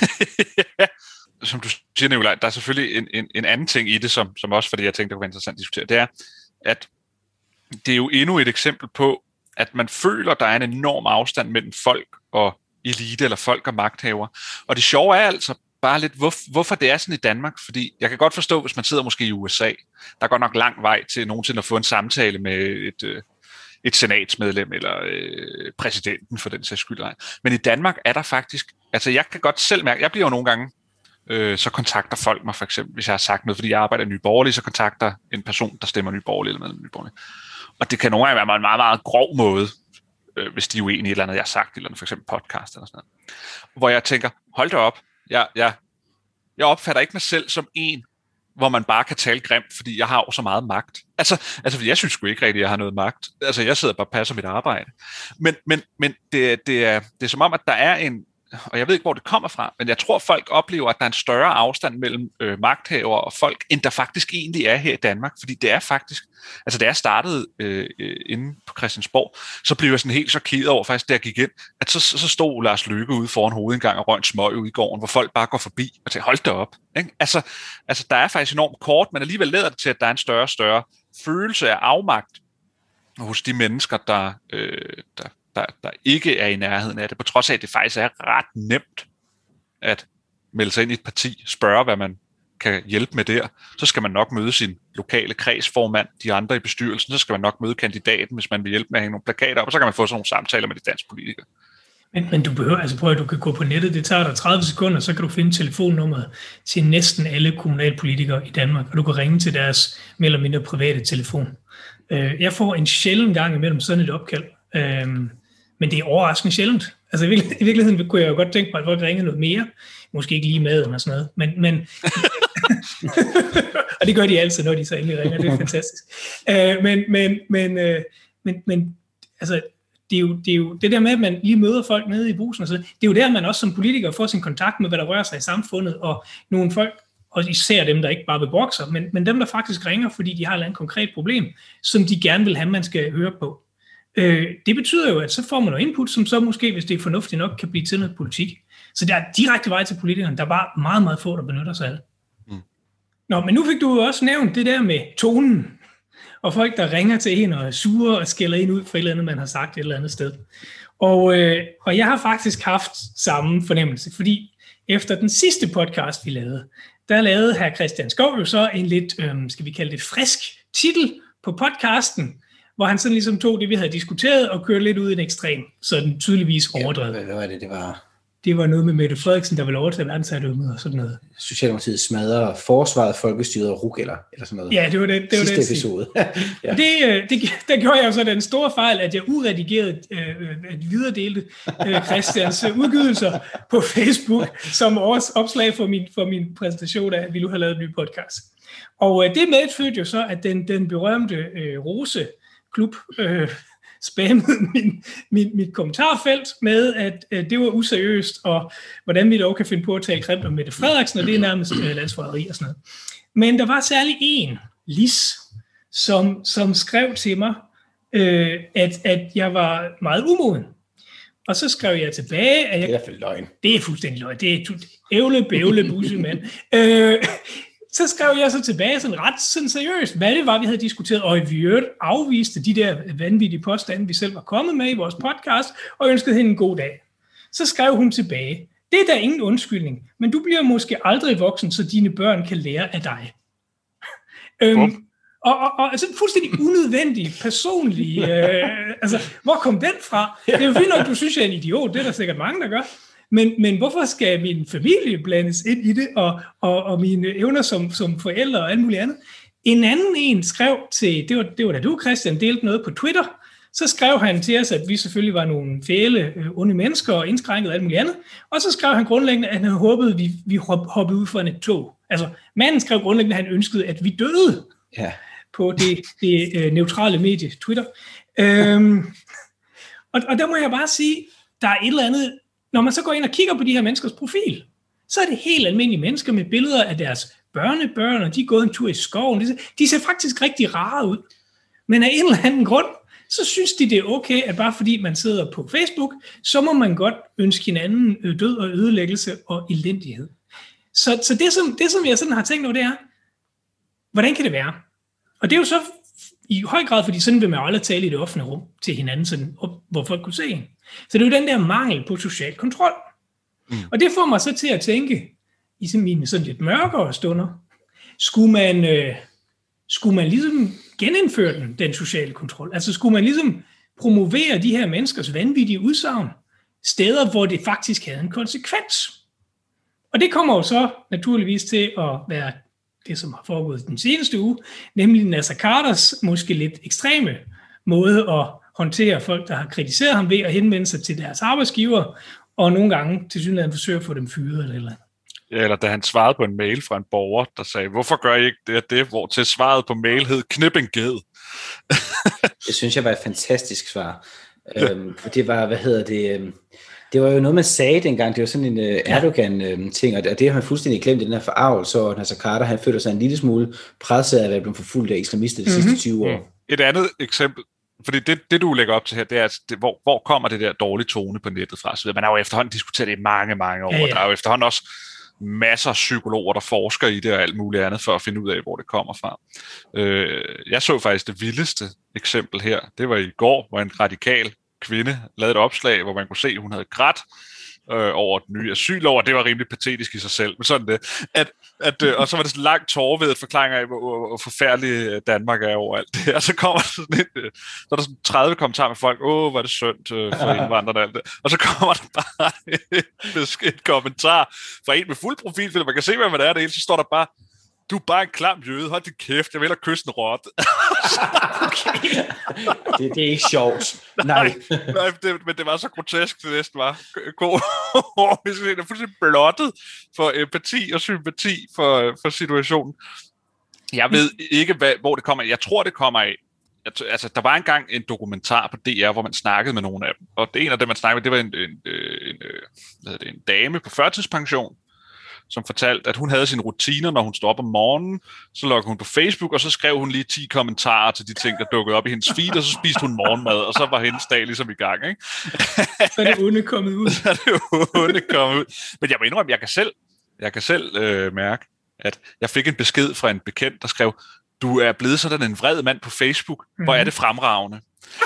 Ja. Som du siger, Nicolaj, der er selvfølgelig en, en, en anden ting i det, som, som også, fordi jeg tænkte, det kunne være interessant at diskutere, det er, at det er jo endnu et eksempel på, at man føler, der er en enorm afstand mellem folk og elite, eller folk og magthaver. Og det sjove er altså bare lidt, hvor, hvorfor det er sådan i Danmark, fordi jeg kan godt forstå, hvis man sidder måske i U S A, der går nok lang vej til nogensinde at få en samtale med et, et senatsmedlem, eller øh, præsidenten for den sags skyld. Men i Danmark er der faktisk, altså jeg kan godt selv mærke, jeg bliver jo nogle gange, øh, så kontakter folk mig for eksempel, hvis jeg har sagt noget, fordi jeg arbejder i Nye Borgerlige, så kontakter en person, der stemmer Nye Borgerlige, eller med Nye Borgerlige. Og det kan nogle gange være en meget, meget grov måde, øh, hvis de er uenige i et eller andet, jeg har sagt, eller for eksempel podcast eller sådan noget. Hvor jeg tænker, hold da op, jeg, jeg, jeg opfatter ikke mig selv som en, hvor man bare kan tale grimt, fordi jeg har jo så meget magt. Altså, altså jeg synes sgu ikke rigtigt, at jeg har noget magt. Altså, jeg sidder bare og passer mit arbejde. Men, men, men det, det, er, det er som om, at der er en, og jeg ved ikke, hvor det kommer fra, men jeg tror, folk oplever, at der er en større afstand mellem øh, magthavere og folk, end der faktisk egentlig er her i Danmark. Fordi det er faktisk, altså da jeg startede øh, inde på Christiansborg, så blev jeg sådan helt chokeret over, faktisk da jeg gik ind, at så, så stod Lars Løkke ude foran hovedet en gang og røg en smøg ude i gården, hvor folk bare går forbi og tænker, hold da op. Ikke? Altså, altså, der er faktisk enormt kort, men alligevel leder det til, at der er en større og større følelse af afmagt hos de mennesker, der, øh, der Der, der ikke er i nærheden af det, på trods af, at det faktisk er ret nemt at melde sig ind i et parti, spørge, hvad man kan hjælpe med der. Så skal man nok møde sin lokale kredsformand, de andre i bestyrelsen, så skal man nok møde kandidaten, hvis man vil hjælpe med at hænge nogle plakater op, og så kan man få sådan nogle samtaler med de danske politikere. Men, men du behøver, altså prøv at du kan gå på nettet, det tager dig tredive sekunder, så kan du finde telefonnummeret til næsten alle kommunalpolitikere i Danmark, og du kan ringe til deres mere eller mindre private telefon. Jeg får en sjælden gang imellem sådan et opkald, Men det er overraskende sjældent. Altså i virkeligheden kunne jeg jo godt tænke mig, at folk ringede noget mere. Måske ikke lige maden og sådan noget. Men, men og det gør de altid, når de så endelig ringer. Det er fantastisk. Uh, men, men, men, uh, men, men altså, det er, jo, det er jo det der med, at man lige møder folk nede i Brugsen og så, det er jo der, man også som politiker får sin kontakt med, hvad der rører sig i samfundet, og nogle folk, og især dem, der ikke bare vil bokser, men, men dem, der faktisk ringer, fordi de har et eller andet konkret problem, som de gerne vil have, man skal høre på. Øh, det betyder jo, at så får man noget input, som så måske, hvis det er fornuftigt nok, kan blive til noget politik. Så der er direkte vej til politikerne. Der er bare meget, meget få, der benytter sig af det. Mm. Nå, men nu fik du jo også nævnt det der med tonen, og folk, der ringer til en og er sure og skælder en ud for et eller andet, man har sagt et eller andet sted. Og, øh, og jeg har faktisk haft samme fornemmelse, fordi efter den sidste podcast, vi lavede, der lavede hr. Christian Skov jo så en lidt, øh, skal vi kalde det, frisk titel på podcasten, hvor han sådan ligesom tog det, vi havde diskuteret, og kørte lidt ud i en ekstrem, så den tydeligvis overdrevet. Ja, hvad var det, det var? Det var noget med Mette Frederiksen, der ville overtage verdensherredømmet og sådan noget. Socialdemokratiet smadrer forsvaret, folkestyret og rug, eller, eller sådan noget. Ja, det var det. det Sidste var det, episode. ja. det, det, der gjorde jeg jo så den store fejl, at jeg uredigerede øh, at videredelte øh, Christians udgydelser på Facebook, som også opslag for min, for min præsentation af, at vi nu har lavet en ny podcast. Og øh, det medførte jo så, at den, den berømte øh, Rose Klub øh, spammede min, min, mit kommentarfelt med, at øh, det var useriøst, og hvordan vi dog kan finde på at tale grimt om Mette Frederiksen, og det er nærmest øh, landsforræderi og sådan noget. Men der var særlig en, Lis, som, som skrev til mig, øh, at, at jeg var meget umoden. Og så skrev jeg tilbage, at jeg... Det er i hvert fald løgn. Det er fuldstændig løgn. Det er ævle, bævle, busse, mand. øh, Så skrev jeg så tilbage sådan ret sådan seriøst, hvad det var, vi havde diskuteret, og vi øvrigt afviste de der vanvittige påstande, vi selv var kommet med i vores podcast, og ønskede hende en god dag. Så skrev hun tilbage, det er da ingen undskyldning, men du bliver måske aldrig voksen, så dine børn kan lære af dig. øhm, og, og, og altså fuldstændig unødvendig, personlig, øh, altså hvor kom den fra? Det er jo fint nok, du synes, jeg er en idiot, det er der sikkert mange, der gør. Men, men hvorfor skal min familie blandes ind i det, og, og, og mine evner som, som forældre og alt muligt andet? En anden en skrev til, det var, det var da du, Christian, delte noget på Twitter, så skrev han til os, at vi selvfølgelig var nogle fæle, øh, onde mennesker og indskrænket og alt muligt andet, og så skrev han grundlæggende, at han håbede, at vi, vi hoppede ud fra et tog. Altså, manden skrev grundlæggende, at han ønskede, at vi døde ja. på det, det øh, neutrale medie, Twitter. øhm, og, og der må jeg bare sige, der er et eller andet. Når man så går ind og kigger på de her menneskers profil, så er det helt almindelige mennesker med billeder af deres børnebørn, og de er gået en tur i skoven. De ser, de ser faktisk rigtig rare ud. Men af en eller anden grund, så synes de, det er okay, at bare fordi man sidder på Facebook, så må man godt ønske hinanden død og ødelæggelse og elendighed. Så, så det, som, det, som jeg sådan har tænkt over, det er, hvordan kan det være? Og det er jo så i høj grad, fordi sådan vil man jo aldrig tale i det offentlige rum til hinanden, sådan, hvor folk kunne se en. Så det er jo den der mangel på social kontrol. Mm. Og det får mig så til at tænke, i sådan mine sådan lidt mørkere stunder, skulle man, øh, skulle man ligesom genindføre den, den sociale kontrol? Altså skulle man ligesom promovere de her menneskers vanvittige udsagn, steder, hvor det faktisk havde en konsekvens? Og det kommer jo så naturligvis til at være det, som har foregået den seneste uge, nemlig Naser Khaders måske lidt ekstreme måde at håndtere folk, der har kritiseret ham ved at henvende sig til deres arbejdsgiver, og nogle gange til synligheden forsøge at få dem fyret eller eller andet. Ja, eller da han svarede på en mail fra en borger, der sagde, hvorfor gør I ikke det, det hvor til svaret på mail hed knip en ged? Det synes jeg var et fantastisk svar. øhm, det var, hvad hedder det... Øhm, det var jo noget, man sagde dengang. Det var sådan en uh, Erdogan-ting, og det har man fuldstændig glemt i den her forarvelse, og Naser Khader, han føler sig en lille smule presset af at være blevet forfulgt af islamister de mm-hmm. sidste tyve år. Et andet eksempel, fordi det, det du lægger op til her, det er, det, hvor, hvor kommer det der dårlige tone på nettet fra? Så man har jo efterhånden diskuteret det i mange, mange år, ja, ja. Der er jo efterhånden også masser af psykologer, der forsker i det og alt muligt andet, for at finde ud af, hvor det kommer fra. Øh, jeg så faktisk det vildeste eksempel her. Det var i går, hvor en radikal kvinde lavede et opslag, hvor man kunne se, at hun havde grædt øh, over den nye asyllov, og det var rimelig patetisk i sig selv. Men sådan det. At, at, øh, og så var det sådan langt tårvedet forklaring af, hvor, hvor forfærdelig Danmark er overalt det. Og så kommer sådan et, øh, så er der sådan tredive kommentarer med folk, åh, hvor er det synd øh, for indvandrerne og alt det. Og så kommer der bare et, et kommentar fra en med fuld profil, fordi man kan se, hvad man er det hele, så står der bare, du er bare en klam jøde, hold din kæft, jeg vil hellere kysse en rotte. Okay. det, det er ikke sjovt. Nej. Nej, det, men det var så grotesk, det næsten var. Jeg er fuldstændig blottet for empati og sympati for, for situationen. Jeg ved ikke, hvad, hvor det kommer af. Jeg tror, det kommer af. Jeg, altså, der var engang en dokumentar på D R, hvor man snakkede med nogle af dem. Og det en af dem, man snakkede med, det var en, en, en, hvad det, en dame på førtidspension, som fortalte, at hun havde sine rutiner, når hun stod op om morgenen, så loggede hun på Facebook, og så skrev hun lige ti kommentarer til de ting, der dukkede op i hendes feed, og så spiste hun morgenmad, og så var hendes dag ligesom i gang, ikke? Så er det onde kommet ud. Så er det onde kommet ud. Men jeg må indrømme, jeg kan selv, jeg kan selv øh, mærke, at jeg fik en besked fra en bekendt, der skrev, du er blevet sådan en vred mand på Facebook, mm-hmm. Hvor er det fremragende.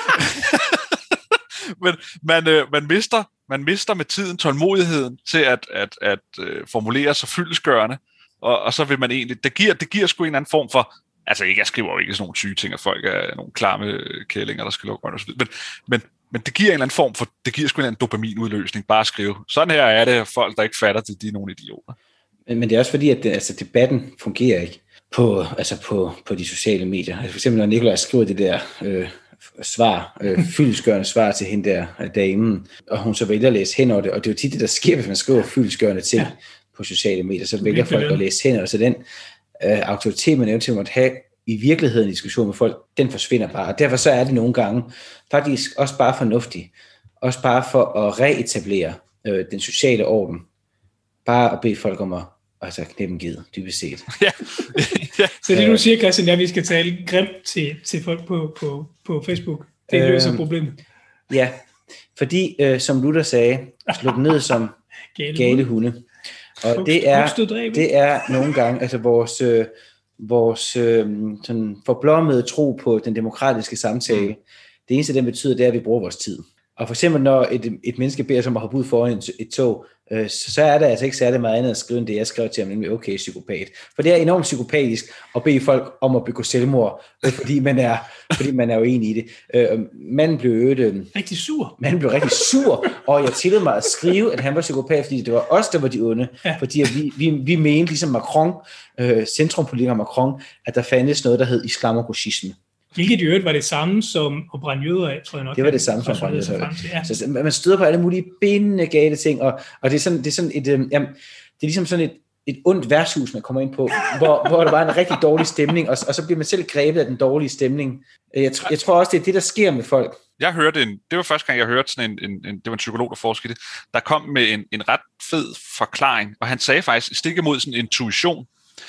Men man, øh, man mister Man mister med tiden tålmodigheden til at, at, at øh, formulere sig fyldestgørende, og, og så vil man egentlig, det giver, det giver sgu en eller anden form for, altså ikke, jeg skriver jo ikke sådan nogle syge ting, at folk er nogle klamme kællinger, der skal lukke og så videre, men, men, men det giver en eller anden form for, det giver sgu en eller anden dopaminudløsning, bare at skrive, sådan her er det, folk der ikke fatter det, de er nogle idioter. Men, men det er også fordi, at det, altså, debatten fungerer ikke på, altså på, på de sociale medier. Altså for eksempel, når Nikolaj skriver det der øh, svar, øh, fyldestgørende svar til hende der damen, og hun så vælger at læse hen over det, og det er jo tit det, der sker, hvis man skriver fyldestgørende ting ja. På sociale medier, så vælger folk at læse hen over, så den øh, autoritet, man eventuelt måtte have i virkeligheden i diskussion med folk, den forsvinder bare, og derfor så er det nogle gange faktisk også bare fornuftigt, også bare for at reetablere øh, den sociale orden, bare at bede folk om at altså knæppen givet, dybest set. Ja. Ja. Så det du siger, Christian, er, at vi skal tale grimt til, til folk på, på, på Facebook. Det løser øh, problemet. Ja, fordi øh, som Luther sagde, slå dem ned som gale, gale hunde. Og det er, det er nogle gange altså vores, øh, vores øh, sådan forblommede tro på den demokratiske samtale. Det eneste, den betyder, det er, at vi bruger vores tid. Og for eksempel, når et, et menneske beder sig om at hoppe ud foran et, et tog, øh, så, så er der altså ikke særlig meget andet at skrive, end det jeg skrev til ham, nemlig okay, psykopat. For det er enormt psykopatisk at bede folk om at begå selvmord, fordi man er, fordi man er uenig i det. Øh, manden blev øget, øh, rigtig sur. Manden blev rigtig sur, og jeg tillod mig at skrive, at han var psykopat, fordi det var os, der var de onde. Ja. Fordi vi, vi, vi mente, ligesom Macron, øh, centrumpolitiker Macron, at der fandtes noget, der hed islamogosisme. Hvilket i øvrigt var det samme som at brænde jøder af, tror jeg nok. Det var det samme som at brænde jøder af. Ja. Så man støder på alle mulige bindende gale ting, og, og det er sådan, det er sådan et, øh, jamen, det er ligesom sådan et, et ondt værtshus, man kommer ind på, hvor, hvor der var en rigtig dårlig stemning, og, og så bliver man selv grebet af den dårlige stemning. Jeg, tr- jeg tror også, det er det, der sker med folk. Jeg hørte en, det var første gang, jeg hørte sådan en, en, en det var en psykolog, der forskede det, der kom med en, en ret fed forklaring, og han sagde faktisk, stik imod sådan en intuition,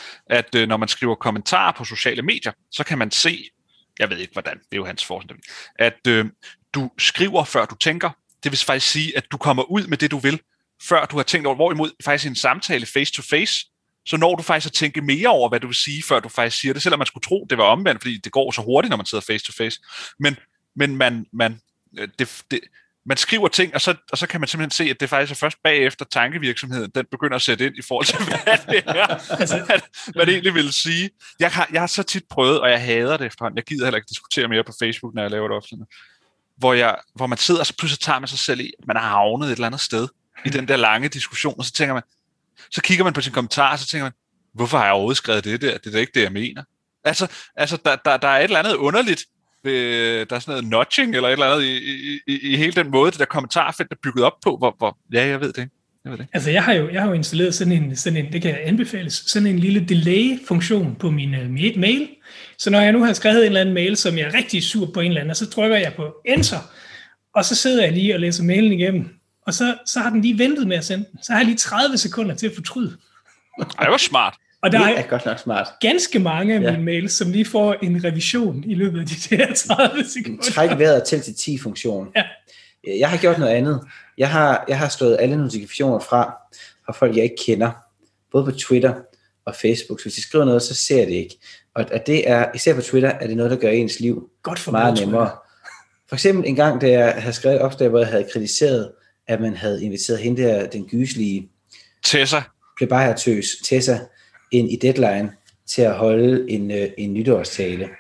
at øh, når man skriver kommentarer på sociale medier, så kan man se, jeg ved ikke hvordan, det er jo hans forskning, at øh, du skriver, før du tænker. Det vil faktisk sige, at du kommer ud med det, du vil, før du har tænkt over, hvorimod faktisk i en samtale face-to-face, så når du faktisk at tænke mere over, hvad du vil sige, før du faktisk siger det, selvom man skulle tro, det var omvendt, fordi det går så hurtigt, når man sidder face-to-face. Men, men man, man, det, det, man skriver ting, og så, og så kan man simpelthen se, at det faktisk er først bagefter tankevirksomheden, den begynder at sætte ind i forhold til, hvad det er, hvad, hvad det egentlig vil sige. Jeg har, jeg har så tit prøvet, og jeg hader det efterhånden, jeg gider heller ikke diskutere mere på Facebook, når jeg laver det offentligt, hvor, jeg, hvor man sidder, og så pludselig tager man sig selv i, at man har havnet et eller andet sted i den der lange diskussion, og så tænker man, så kigger man på sin kommentar, og så tænker man, hvorfor har jeg overhovedet skrevet det der? Det er da ikke det, jeg mener. Altså, altså der, der, der er et eller andet underligt, ved, der er sådan noget nudging, eller et eller andet i, i, i, i hele den måde, det der kommentarfelt er bygget op på, hvor, hvor ja, jeg ved det ikke. Jeg ved det. Altså, jeg har jo, jeg har jo installeret sådan en, sådan en, det kan anbefales, sådan en lille delay-funktion på min uh, mail. Så når jeg nu har skrevet en eller anden mail, som jeg er rigtig sur på en eller anden, så trykker jeg på enter, og så sidder jeg lige og læser mailen igennem. Og så, så har den lige ventet med at sende den. Så har jeg lige tredive sekunder til at fortryde. Ej, det var smart. Og der det er godt nok smart. Ganske mange af ja. mine mails, som lige får en revision i løbet af de der tredive sekunder. Træk vejret til til ti funktion. Ja. Jeg har gjort noget andet. Jeg har, jeg har slået alle notifikationer fra, fra folk, jeg ikke kender. Både på Twitter og Facebook. Så hvis de skriver noget, så ser jeg det ikke. Og, og det er, især på Twitter, er det noget, der gør ens liv godt for meget nemmere. For eksempel en gang, da jeg havde skrevet et opslag, hvor jeg havde kritiseret, at man havde inviteret hende der, den gyselige Tessa, plebejertøs Tessa, ind i Deadline til at holde en, en nytårstale,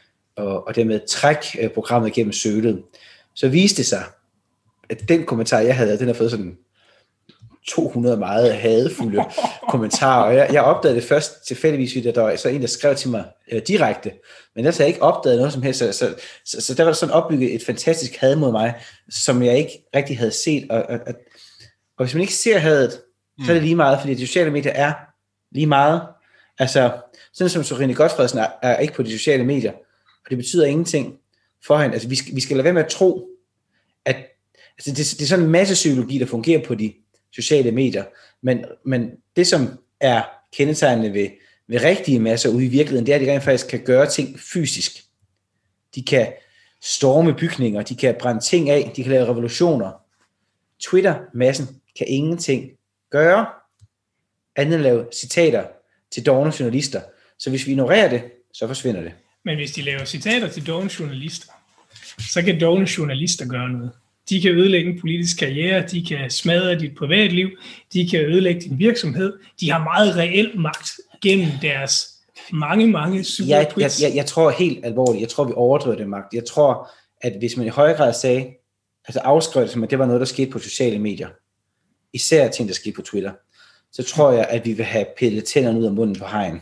og, og dermed trække programmet igennem sølet. Så viste det sig, at den kommentar, jeg havde, den har fået sådan to hundrede meget hadefulde kommentarer, og jeg, jeg opdagede det først tilfældigvis, at der var så en, der skrev til mig øh, direkte, men ellers havde jeg ikke opdaget noget som helst, så, så, så, så der var sådan opbygget et fantastisk had mod mig, som jeg ikke rigtig havde set, og, og, og, og hvis man ikke ser hadet, så er det lige meget, fordi de sociale medier er lige meget, altså sådan som Sørine Gotfredsen er, er ikke på de sociale medier, og det betyder ingenting for hende, altså vi skal, vi skal lade være med at tro, at altså, det, det er sådan en masse psykologi, der fungerer på de sociale medier, men, men det som er kendetegnende ved, ved rigtige masser ude i virkeligheden, det er, at de rent faktisk kan gøre ting fysisk. De kan storme bygninger, de kan brænde ting af, de kan lave revolutioner. Twitter-massen kan ingenting gøre, andet end lave citater til dovne journalister. Så hvis vi ignorerer det, så forsvinder det. Men hvis de laver citater til dovne journalister, så kan dovne journalister gøre noget. De kan ødelægge en politisk karriere, de kan smadre dit privatliv, de kan ødelægge din virksomhed. De har meget reel magt gennem deres mange, mange super jeg, tweets. Jeg, jeg, jeg tror helt alvorligt, jeg tror vi overdriver det magt. Jeg tror, at hvis man i højere grad sagde, altså afskrev det som, at det var noget, der skete på sociale medier, især ting, der skete på Twitter, så tror jeg, at vi vil have pillet tænderne ud af munden på hegn.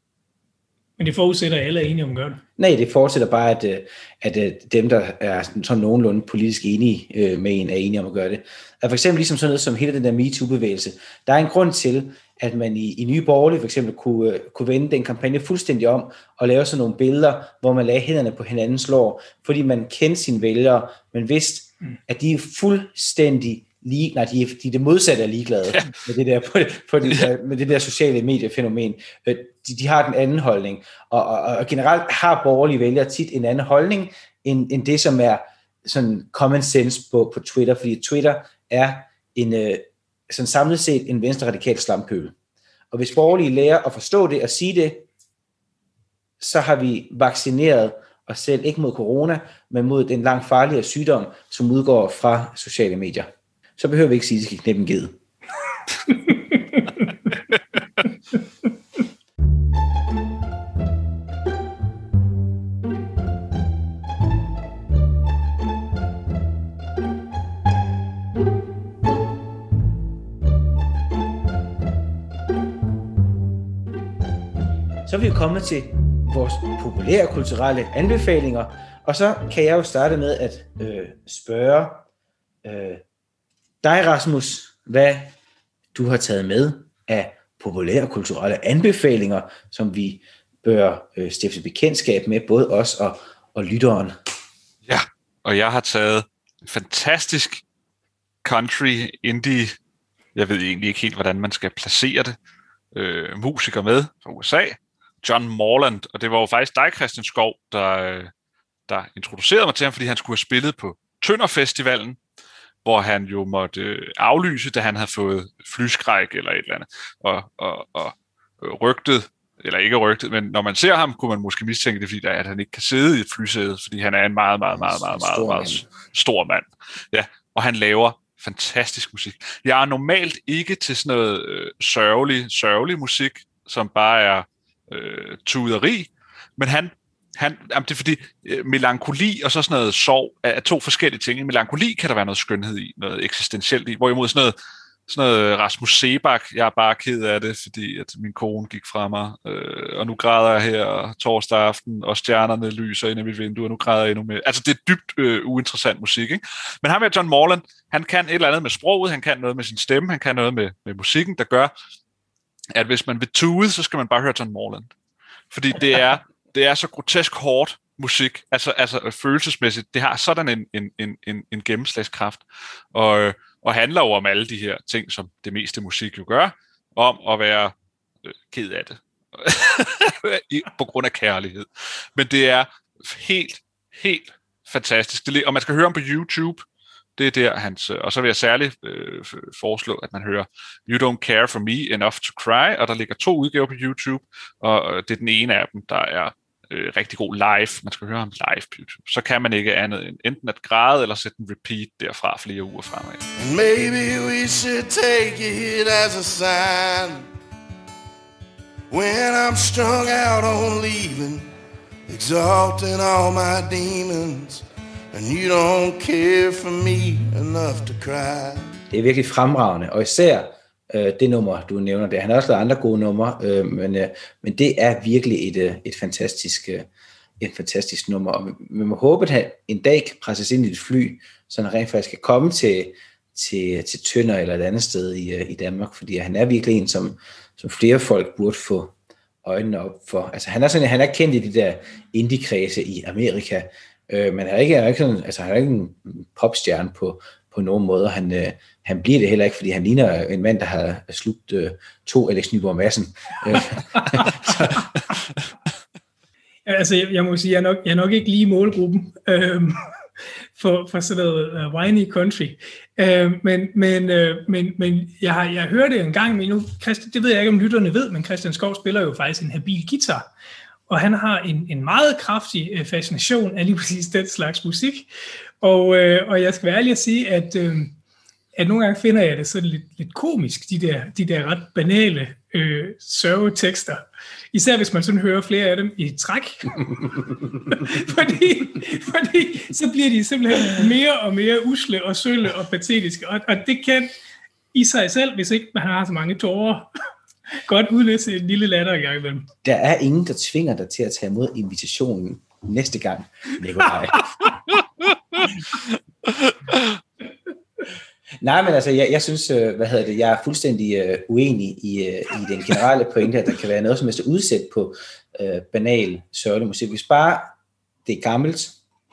Men det forudsætter, at alle er enige om at gøre det. Nej, det forudsætter bare, at, at dem, der er sådan nogenlunde politisk enige med en, er enige om at gøre det. Og for eksempel ligesom sådan noget som hele den der MeToo-bevægelse. Der er en grund til, at man i, i Nye Borgerlige for eksempel kunne, kunne vende den kampagne fuldstændig om og lave sådan nogle billeder, hvor man lagde hænderne på hinandens lår, fordi man kendte sine vælgere, men vidste, at de er fuldstændig lige, nej, de er, de er det modsatte af ligeglade ja. med, det der, på, på det der, med det der sociale mediefænomen. De, de har den anden holdning, og, og, og generelt har borgerlige vælgere tit en anden holdning, end, end det, som er sådan common sense på, på Twitter, fordi Twitter er en, øh, sådan samlet set en venstreradikal slampøbel. Og hvis borgerlige lærer at forstå det og sige det, så har vi vaccineret os selv, ikke mod corona, men mod den langt farligere sygdom, som udgår fra sociale medier. Så behøver vi ikke sige, at de skal knæppe en ged. Så er vi kommet til vores populære kulturelle anbefalinger, og så kan jeg jo starte med at øh, spørge øh, dig, Rasmus, hvad du har taget med af populære kulturelle anbefalinger, som vi bør øh, stifte bekendtskab med, både os og, og lytteren. Ja, og jeg har taget fantastisk country, indie, jeg ved egentlig ikke helt, hvordan man skal placere det, øh, musiker med fra U S A, John Morland, og det var jo faktisk dig, Christian Skov, der, der introducerede mig til ham, fordi han skulle have spillet på Tønder Festivalen, hvor han jo måtte aflyse, da han havde fået flyskræk eller et eller andet, og, og, og rygtet, eller ikke rygtet, men når man ser ham, kunne man måske mistænke det, fordi at han ikke kan sidde i et flysæde, fordi han er en meget, meget, meget, meget, meget, meget, meget stor mand. Ja, og han laver fantastisk musik. Jeg er normalt ikke til sådan noget øh, sørgelig, sørgelig musik, som bare er øh, tuderi, men han Han, jamen det er fordi, øh, melankoli og så sådan noget sorg er to forskellige ting. I melankoli kan der være noget skønhed i, noget eksistentielt i, hvorimod sådan noget, sådan noget Rasmus Sebak, jeg er bare ked af det, fordi at min kone gik fra mig, øh, og nu græder jeg her torsdag aften, og stjernerne lyser ind i mit vindue, og nu græder jeg endnu mere. Altså det er dybt øh, uinteressant musik, ikke? Men ham her, John Morland, han kan et eller andet med sproget, han kan noget med sin stemme, han kan noget med, med musikken, der gør, at hvis man vil tude, så skal man bare høre John Morland. Fordi det er Det er så grotesk hårdt musik, altså, altså følelsesmæssigt. Det har sådan en, en, en, en, en gennemslagskraft, og, og handler jo om alle de her ting, som det meste musik jo gør, om at være øh, ked af det, på grund af kærlighed. Men det er helt, helt fantastisk. Det, og man skal høre ham på YouTube. Det er der hans, og så vil jeg særligt øh, foreslå, at man hører You Don't Care For Me Enough To Cry, og der ligger to udgaver på YouTube, og det er den ene af dem, der er øh, rigtig god live. Man skal høre ham live på YouTube. Så kan man ikke andet end enten at græde, eller sætte en repeat derfra flere uger fremad. Maybe we should take it as a sign when I'm strung out on leaving, exalting all my demons, and you don't care for me enough to cry. Det er virkelig fremragende, og især øh, det nummer, du nævner der. Han har også lavet andre gode numre, øh, men, øh, men det er virkelig et, øh, et fantastisk øh, et fantastisk nummer, og vi må håbe, at han en dag kan presses ind i et fly, så han rent faktisk kan komme til, til, til Tønder eller et andet sted i, i Danmark, fordi han er virkelig en, som, som flere folk burde få øjnene op for. Altså han er, sådan, han er kendt i de der indie-kredse i Amerika, øh, men han er ikke, er ikke sådan, altså, han er ikke en popstjerne på, på nogen måde. Han, øh, han bliver det heller ikke, fordi han ligner en mand, der har slugt øh, to Alex Nyborg Madsen. Altså, jeg, jeg må sige, jeg er nok, jeg er nok ikke lige i målgruppen øhm, for, for sådan noget uh, whiny country. Øhm, men, men, øh, men, men jeg har jeg hørt det en gang, men nu, Christian, det ved jeg ikke, om lytterne ved, men Christian Skov spiller jo faktisk en habil guitar, og han har en, en meget kraftig øh, fascination af lige præcis den slags musik. Og, øh, og jeg skal være ærlig at sige, at, øh, at nogle gange finder jeg det sådan lidt, lidt komisk, de der, de der ret banale øh, sørgetekster. Især hvis man sådan hører flere af dem i træk. fordi, fordi så bliver de simpelthen mere og mere usle og sølle og patetiske. Og, og det kan i sig selv, hvis ikke man har så mange tårer, godt udløse en lille latter i gang imellem. Der er ingen, der tvinger dig til at tage imod invitationen næste gang, Nikolaj. Nej, men altså, jeg, jeg synes, hvad hedder det, jeg er fuldstændig uh, uenig i, uh, i den generelle pointe, at der kan være noget som helst udsæt på uh, banal, sørgelig musik. Hvis bare det er gammelt,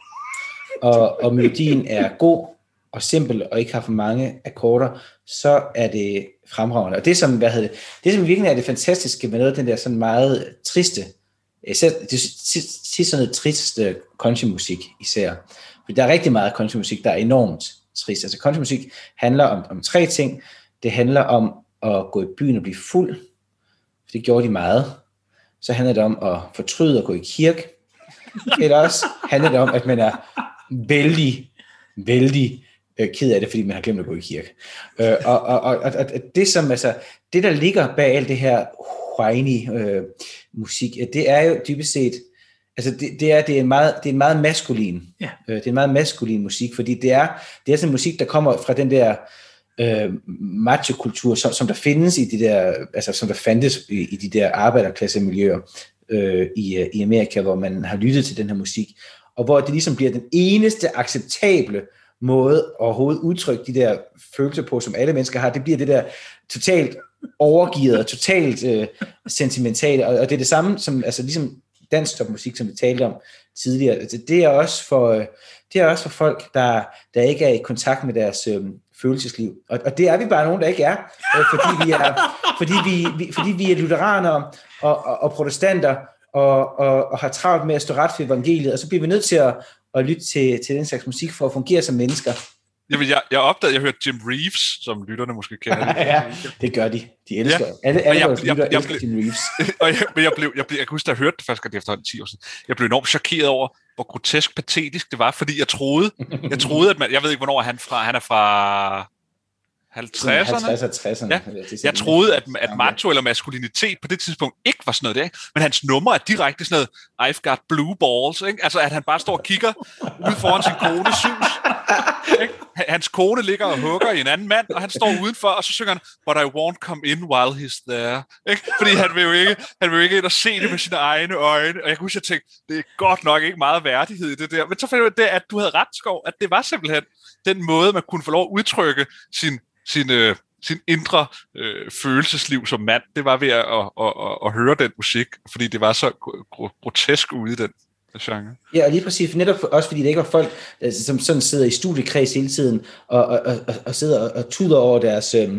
og, og melodien er god og simpel, og ikke har for mange akkorder, så er det fremragende. Og det som, hvad hedder det, det som virkelig er det fantastiske med noget af den der sådan meget triste, især, det er sådan noget trist countrymusik især. Fordi der er rigtig meget countrymusik, der er enormt trist. Altså countrymusik handler om, om tre ting. Det handler om at gå i byen og blive fuld, for det gjorde de meget. Så handler det om at fortryde og gå i kirke. Eller også handler det om, at man er vældig, vældig øh, ked af det, fordi man har glemt at gå i kirke. Øh, og, og, og, og det som, altså, det der ligger bag alt det her whiny øh, musik, det er jo dybest set, altså det, det er det er en meget det er en meget maskulin, ja. øh, det er en meget maskulin musik, fordi det er det er sådan musik, der kommer fra den der øh, macho-kultur, som, som der findes i de der, altså som der fandtes i, i de der arbejderklassemiljøer øh, i i Amerika, hvor man har lyttet til den her musik, og hvor det ligesom bliver den eneste acceptable måde overhovedet udtrykke de der følelser på, som alle mennesker har. Det bliver det der totalt overgivet og totalt øh, sentimentale, og, og det er det samme som, altså ligesom dansk topmusik, som vi talte om tidligere. Altså, det er også for, øh, det er også for folk, der, der ikke er i kontakt med deres øh, følelsesliv. Og, og det er vi bare nogen, der ikke er, øh, fordi vi er, fordi vi, vi, fordi vi er lutheranere og, og, og protestanter, og, og, og har travlt med at stå ret for evangeliet, og så bliver vi nødt til at, at lytte til, til den slags musik for at fungere som mennesker. Jamen, jeg, jeg opdagede, jeg hørte Jim Reeves, som lytterne måske kender. Ja, det gør de. De elsker. Ja. Alle, alle vores lytter jeg, jeg, elsker Jim Reeves. Og jeg, men jeg blev, jeg blev, jeg kan huske, da jeg hørte det første gang, det efterhånden ti år siden. Jeg blev enormt chokeret over, hvor grotesk patetisk det var, fordi jeg troede, jeg troede, at man, jeg ved ikke, hvornår han fra, han er fra halvtredserne. halvtredserne, tresserne. Ja. Jeg troede, at, at macho eller maskulinitet på det tidspunkt ikke var sådan noget der, ikke? Men hans nummer er direkte sådan noget, I've got blue balls, ikke? Altså, at han bare står og kigger ud foran sin kones hus. Ikke? Hans kone ligger og hugger i en anden mand, og han står udenfor, og så synger han, but I won't come in while he's there. Ikke? Fordi han vil jo ikke, han vil jo ikke ind og se det med sine egne øjne. Og jeg kunne huske, at jeg tænkte, det er godt nok ikke meget værdighed i det der. Men så fandt jeg ud af, at du havde ret, Skov, at det var simpelthen den måde, man kunne få lov at udtrykke sin sin, øh, sin indre øh, følelsesliv som mand, det var ved at, at, at, at, at høre den musik, fordi det var så grotesk ude i den genre. Ja, og lige præcis, netop også fordi det ikke var folk, altså, som sådan sidder i studiekreds hele tiden, og, og, og, og sidder og, og tuder over deres, øh,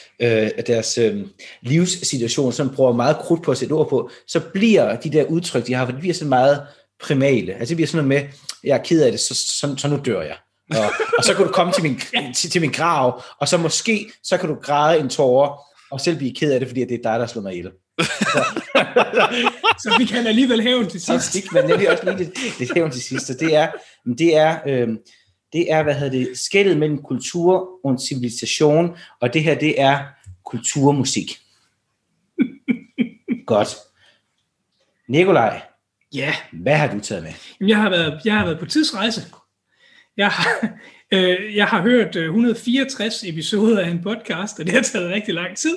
deres øh, livssituation, som bruger meget krudt på at sætte ord på, så bliver de der udtryk, de har, for det bliver sådan meget primale. Altså det bliver sådan noget med, jeg er ked af det, så, så, så nu dør jeg. Og, og så kan du komme til min, til, til min grav, og så måske, så kan du græde en tåre, og selv blive ked af det, fordi det er dig, der slår mig ihjel. Så, så vi kan alligevel hævn til sidst. Så men det er også lige lidt, lidt hævn til sidst, og det er, det er, øh, det er, hvad hedder det, skellet mellem kultur og civilisation, og det her, det er kulturmusik. Godt. Nikolaj, ja. Hvad har du taget med? Jeg har været, jeg har været på tidsrejse. Jeg har, Øh, jeg har hørt et hundrede og fireogtres episoder af en podcast, og det har taget rigtig lang tid.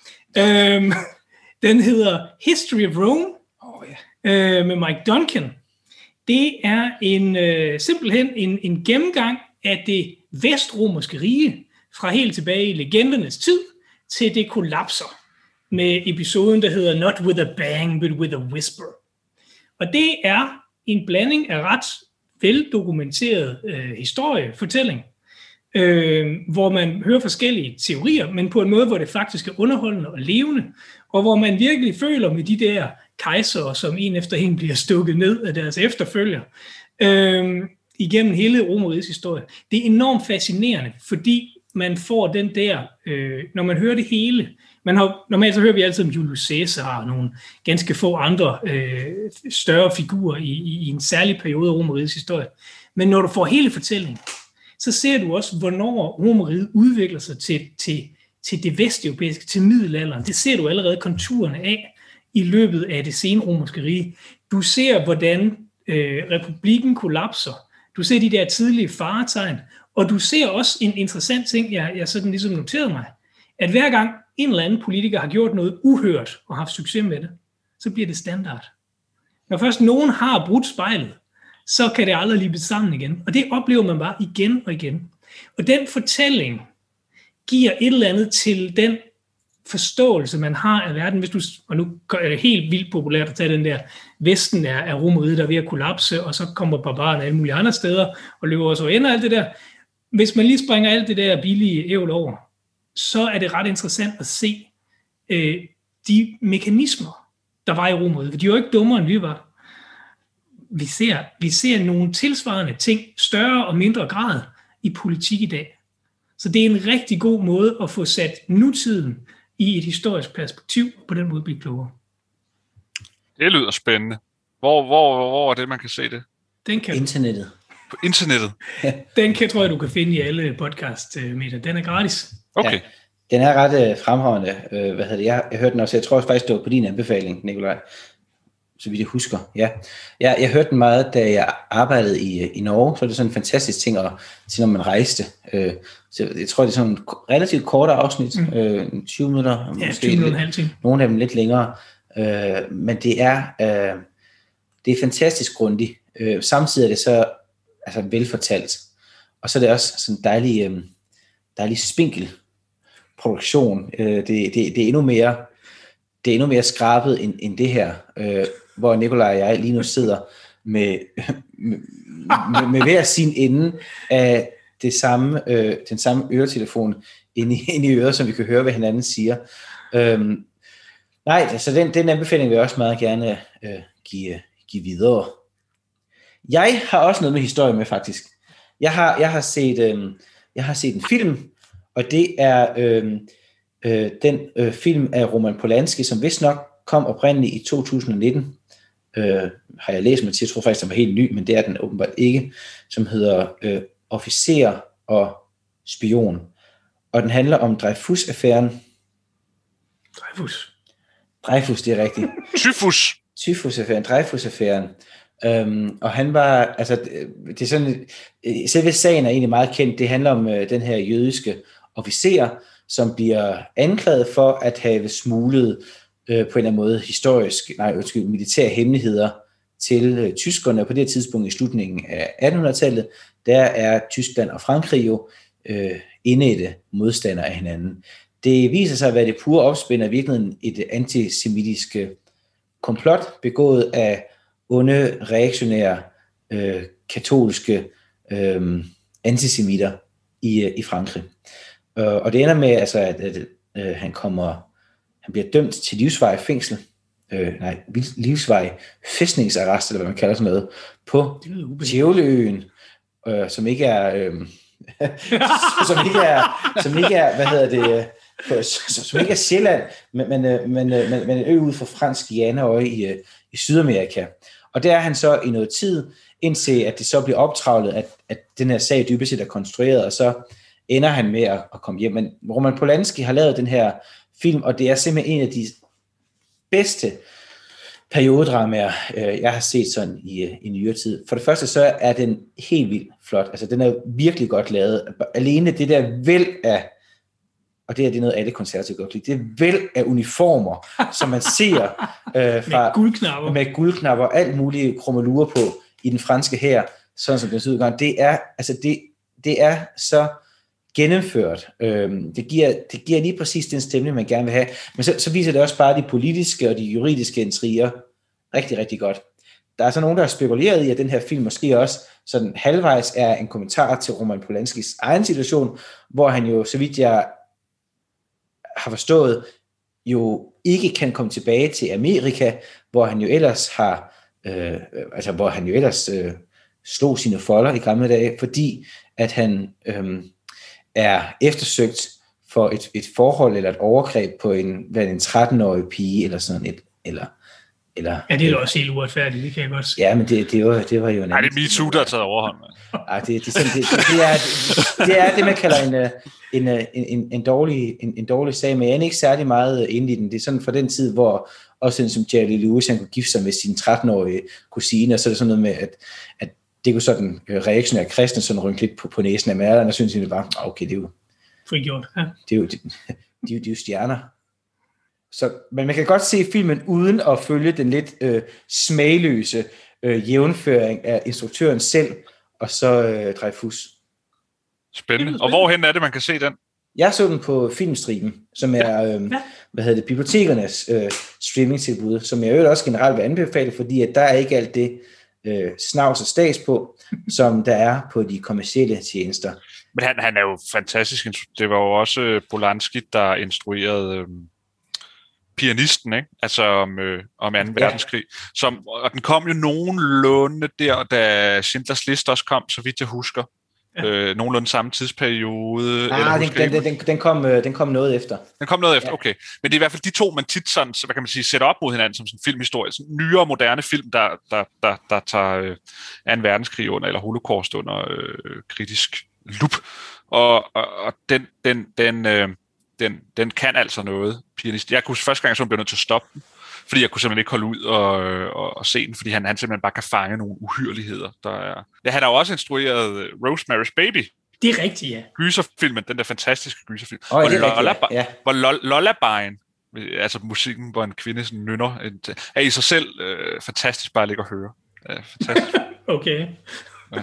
Øh, den hedder History of Rome, oh, yeah. øh, med Mike Duncan. Det er en, øh, simpelthen en, en gennemgang af det vestromerske rige, fra helt tilbage i legendernes tid, til det kollapser, med episoden, der hedder Not with a bang, but with a whisper. Og det er en blanding af ret veldokumenteret øh, historiefortælling, øh, hvor man hører forskellige teorier, men på en måde, hvor det faktisk er underholdende og levende, og hvor man virkelig føler med de der kejsere, som en efter en bliver stukket ned af deres efterfølger, øh, igennem hele Romerrigets historie. Det er enormt fascinerende, fordi man får den der, øh, når man hører det hele. Man har, normalt så hører vi altid om Julius Caesar og nogle ganske få andre øh, større figurer i, i, i en særlig periode af Romerrigets historie. Men når du får hele fortællingen, så ser du også, hvornår Romerriget udvikler sig til, til, til det vesteuropæiske, til middelalderen. Det ser du allerede konturerne af i løbet af det senromerske rige. Du ser, hvordan øh, republikken kollapser. Du ser de der tidlige faretegn, og du ser også en interessant ting, jeg, jeg sådan ligesom noterede mig, at hver gang en eller anden politiker har gjort noget uhørt og haft succes med det, så bliver det standard. Når først nogen har brudt spejlet, så kan det aldrig lige blive sammen igen. Og det oplever man bare igen og igen. Og den fortælling giver et eller andet til den forståelse, man har af verden. Hvis du, og nu er det helt vildt populært at tage den der, Vesten er, er Romerriget, der er ved at kollapse, og så kommer barbarerne alle mulige andre steder, og løber også ender alt det der. Hvis man lige springer alt det der billige ævl over, så er det ret interessant at se øh, de mekanismer, der var i Romerriget. For de er jo ikke dummere, end vi var. Vi ser, vi ser nogle tilsvarende ting, større og mindre grad, i politik i dag. Så det er en rigtig god måde at få sat nutiden i et historisk perspektiv, og på den måde blive klogere. Det lyder spændende. Hvor, hvor, hvor er det, man kan se det? Den kan internettet. På internettet? Den kan, tror jeg, du kan finde i alle podcast-medier. Den er gratis. Okay. Ja, den er ret øh, fremragende. Øh, hvad hedder det? Jeg, jeg hørte den også. Jeg tror faktisk, det var på din anbefaling, Nikolaj. Så vidt jeg husker. Ja. Jeg, jeg hørte den meget, da jeg arbejdede i, i Norge. Så er det sådan en fantastisk ting at til, når man rejste. Øh, så jeg tror, det er sådan en relativt kortere afsnit. Mm. Øh, tyve minutter. Ja, tyve minutter og en halv time. Nogle af dem lidt længere. Øh, men det er, øh, det er fantastisk grundigt. Øh, samtidig er det så altså velfortalt. Og så er det også sådan en dejlig, øh, dejlig spinkel produktion. Øh, det, det, det er endnu mere det er endnu mere skrabet end, end det her, øh, hvor Nikolaj og jeg lige nu sidder med, med, med, med hver sin ende af det samme, øh, den samme øretelefon inde i, inde i øret, som vi kan høre, hvad hinanden siger. Øhm, nej, så den, den anbefaling vil jeg også meget gerne øh, give, give videre. Jeg har også noget med historie med, faktisk. Jeg har, jeg har, set, øh, jeg har set en film, og det er øh, øh, den øh, film af Roman Polanski, som vist nok kom oprindeligt i to tusind nitten. Øh, har jeg læst mig til, jeg tror faktisk, den var helt ny, men det er den åbenbart ikke, som hedder øh, Officer og Spion. Og den handler om Dreyfus-affæren. Dreyfus. Dreyfus, det er rigtigt. Tyfus. Tyfus-affæren, Dreyfus-affæren. Øhm, og han var, altså, det er sådan, selve sagen er egentlig meget kendt. Det handler om øh, den her jødiske officer, som bliver anklaget for at have smuglet øh, på en eller anden måde historisk, nej, undskyld, militære hemmeligheder til øh, tyskerne. Og på det tidspunkt i slutningen af attenhundredetallet, der er Tyskland og Frankrig jo øh, indædte modstandere af hinanden. Det viser sig at være det pure opspind af virkeligheden et antisemitisk komplot begået af onde, reaktionære, øh, katolske øh, antisemitter i, i Frankrig. Øh, og det ender med, altså, at, at øh, han kommer, han bliver dømt til livsvarig fængsel, øh, nej, livsvarig fæstningsarrest, eller hvad man kalder sådan noget, på Djævleøen, øh, som ikke er, øh, som ikke er, som ikke er, hvad hedder det, på, som ikke er Sjælland, men, men, men, men, men en ø ud for Fransk Guyana i, i Sydamerika. Og der er han så i noget tid, indtil at det så bliver optravlet, at, at den her sag dybest set er konstrueret, og så ender han med at, at komme hjem. Men Roman Polanski har lavet den her film, og det er simpelthen en af de bedste periodedramaer, øh, jeg har set sådan i, i nyere tid. For det første, så er den helt vildt flot. Altså, den er virkelig godt lavet. Alene det der væld af, og det er det noget, alle konservative godt lide, det er væld af uniformer, som man ser øh, fra, med guldknapper. Med guldknapper og alt muligt krummelurer på i den franske hær, sådan som den ser ud. Det er, altså det, det er så gennemført. Øhm, det, giver, det giver lige præcis den stemning, man gerne vil have. Men så, så viser det også bare de politiske og de juridiske intriger rigtig, rigtig godt. Der er så nogen, der har spekuleret i, at den her film måske også sådan halvvejs er en kommentar til Roman Polanskis egen situation, hvor han jo, så vidt jeg har forstået, jo ikke kan komme tilbage til Amerika, hvor han jo ellers har, øh, altså hvor han jo ellers øh, slog sine folder i gamle dage, fordi at han øh, er eftersøgt for et, et forhold eller et overgreb på en, hvad en tretten-årig pige, eller sådan et, eller, eller... Ja, det er også helt uretfærdigt, det kan jeg godt se. Ja, men det, det, var, det var jo en anden... Nej, det er MeToo, der har taget overhånd. Ej, det, det, det, det, det, er, det, det er det, man kalder en, en, en, en, dårlig, en, en dårlig sag, men jeg er ikke særlig meget inde i den. Det er sådan fra den tid, hvor også en som Jerry Lee Lewis, han kunne gifte sig med sin tretten-årige kusine, og så er det sådan noget med, at, at det kunne sådan reaktionære kristne sådan rynke lidt på, på næsen af mærlerne, og synes egentlig bare, okay, det er jo... Frigjort, ja. Det er jo, det, de, de, de er jo stjerner. Så, men man kan godt se filmen uden at følge den lidt øh, smagløse øh, jævnføring af instruktøren selv, og så øh, Dreyfus. Spændende. Og hvorhen er det, man kan se den? Jeg så den på Filmstriben, som er øh, ja. hvad hedder det, bibliotekernes øh, streamingtilbud, som jeg jo også generelt vil anbefale, fordi at der er ikke alt det øh, snavs og stads på, som der er på de kommercielle tjenester. Men han, han er jo fantastisk. Det var jo også Polanski, der instruerede øh, Pianisten, ikke? Altså om, øh, om anden ja. verdenskrig. Som, og den kom jo nogenlunde der, da Schindlers List også kom, så vidt jeg husker. Ja. Øh, nogenlunde samme tidsperiode. Ah, den, den, den, den, kom, den kom noget efter. Den kom noget efter, ja. Okay. Men det er i hvert fald de to, man tit sådan, så hvad kan man sige, sætter op mod hinanden som sådan en filmhistorie. Sådan nyere, moderne film, der, der, der, der tager øh, anden verdenskrig under, eller holocaust under øh, kritisk lup. Og, og, og den, den, den, øh, den, den kan altså noget. Pianist. Jeg kunne første gang, jeg så blev nødt til at stoppe den, fordi jeg kunne simpelthen ikke holde ud og, og, og se den, fordi han, han simpelthen bare kan fange nogle uhyrligheder. Der er. Ja, han har jo også instrueret Rosemary's Baby. Det er rigtigt, ja. Gyserfilmen, den der fantastiske gyserfilm. Oh, hvor Lullaby, ja. Hvor Lullabyen, altså musikken, hvor en kvinde sådan nynner, er i sig selv øh, fantastisk bare at ligge og høre. Ja, fantastisk. Okay. Ja.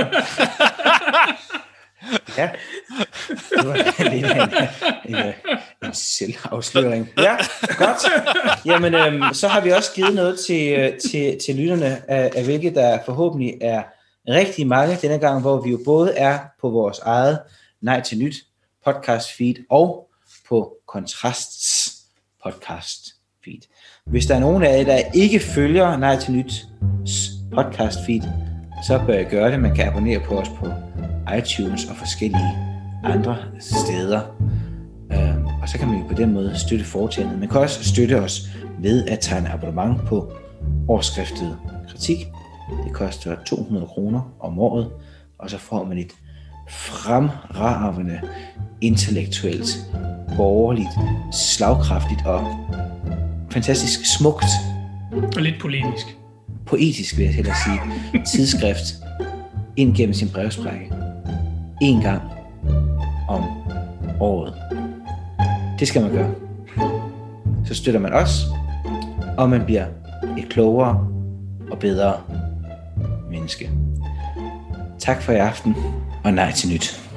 Ja, det var lidt en, en, en selvafsløring. Ja, godt. Jamen, øhm, så har vi også givet noget til, til, til lytterne, af, af hvilket der forhåbentlig er rigtig mange denne gang, hvor vi jo både er på vores eget Nej til Nyt podcast feed og på Kontrasts podcast feed. Hvis der er nogen af jer, der ikke følger Nej til Nyts podcast feed, så bør I gøre det. Man kan abonnere på os på iTunes og forskellige andre steder. Øhm, og så kan man jo på den måde støtte foretagendet. Man kan også støtte os ved at tegne abonnement på Årsskriftet Kritik. Det koster to hundrede kroner om året, og så får man et fremragende, intellektuelt, borgerligt, slagkraftigt og fantastisk smukt. Og lidt polemisk. Poetisk vil jeg hellere sige. Tidsskrift ind gennem sin brevsprække. En gang om året. Det skal man gøre. Så støtter man os, og man bliver et klogere og bedre menneske. Tak for i aften, og Nej til Nyt.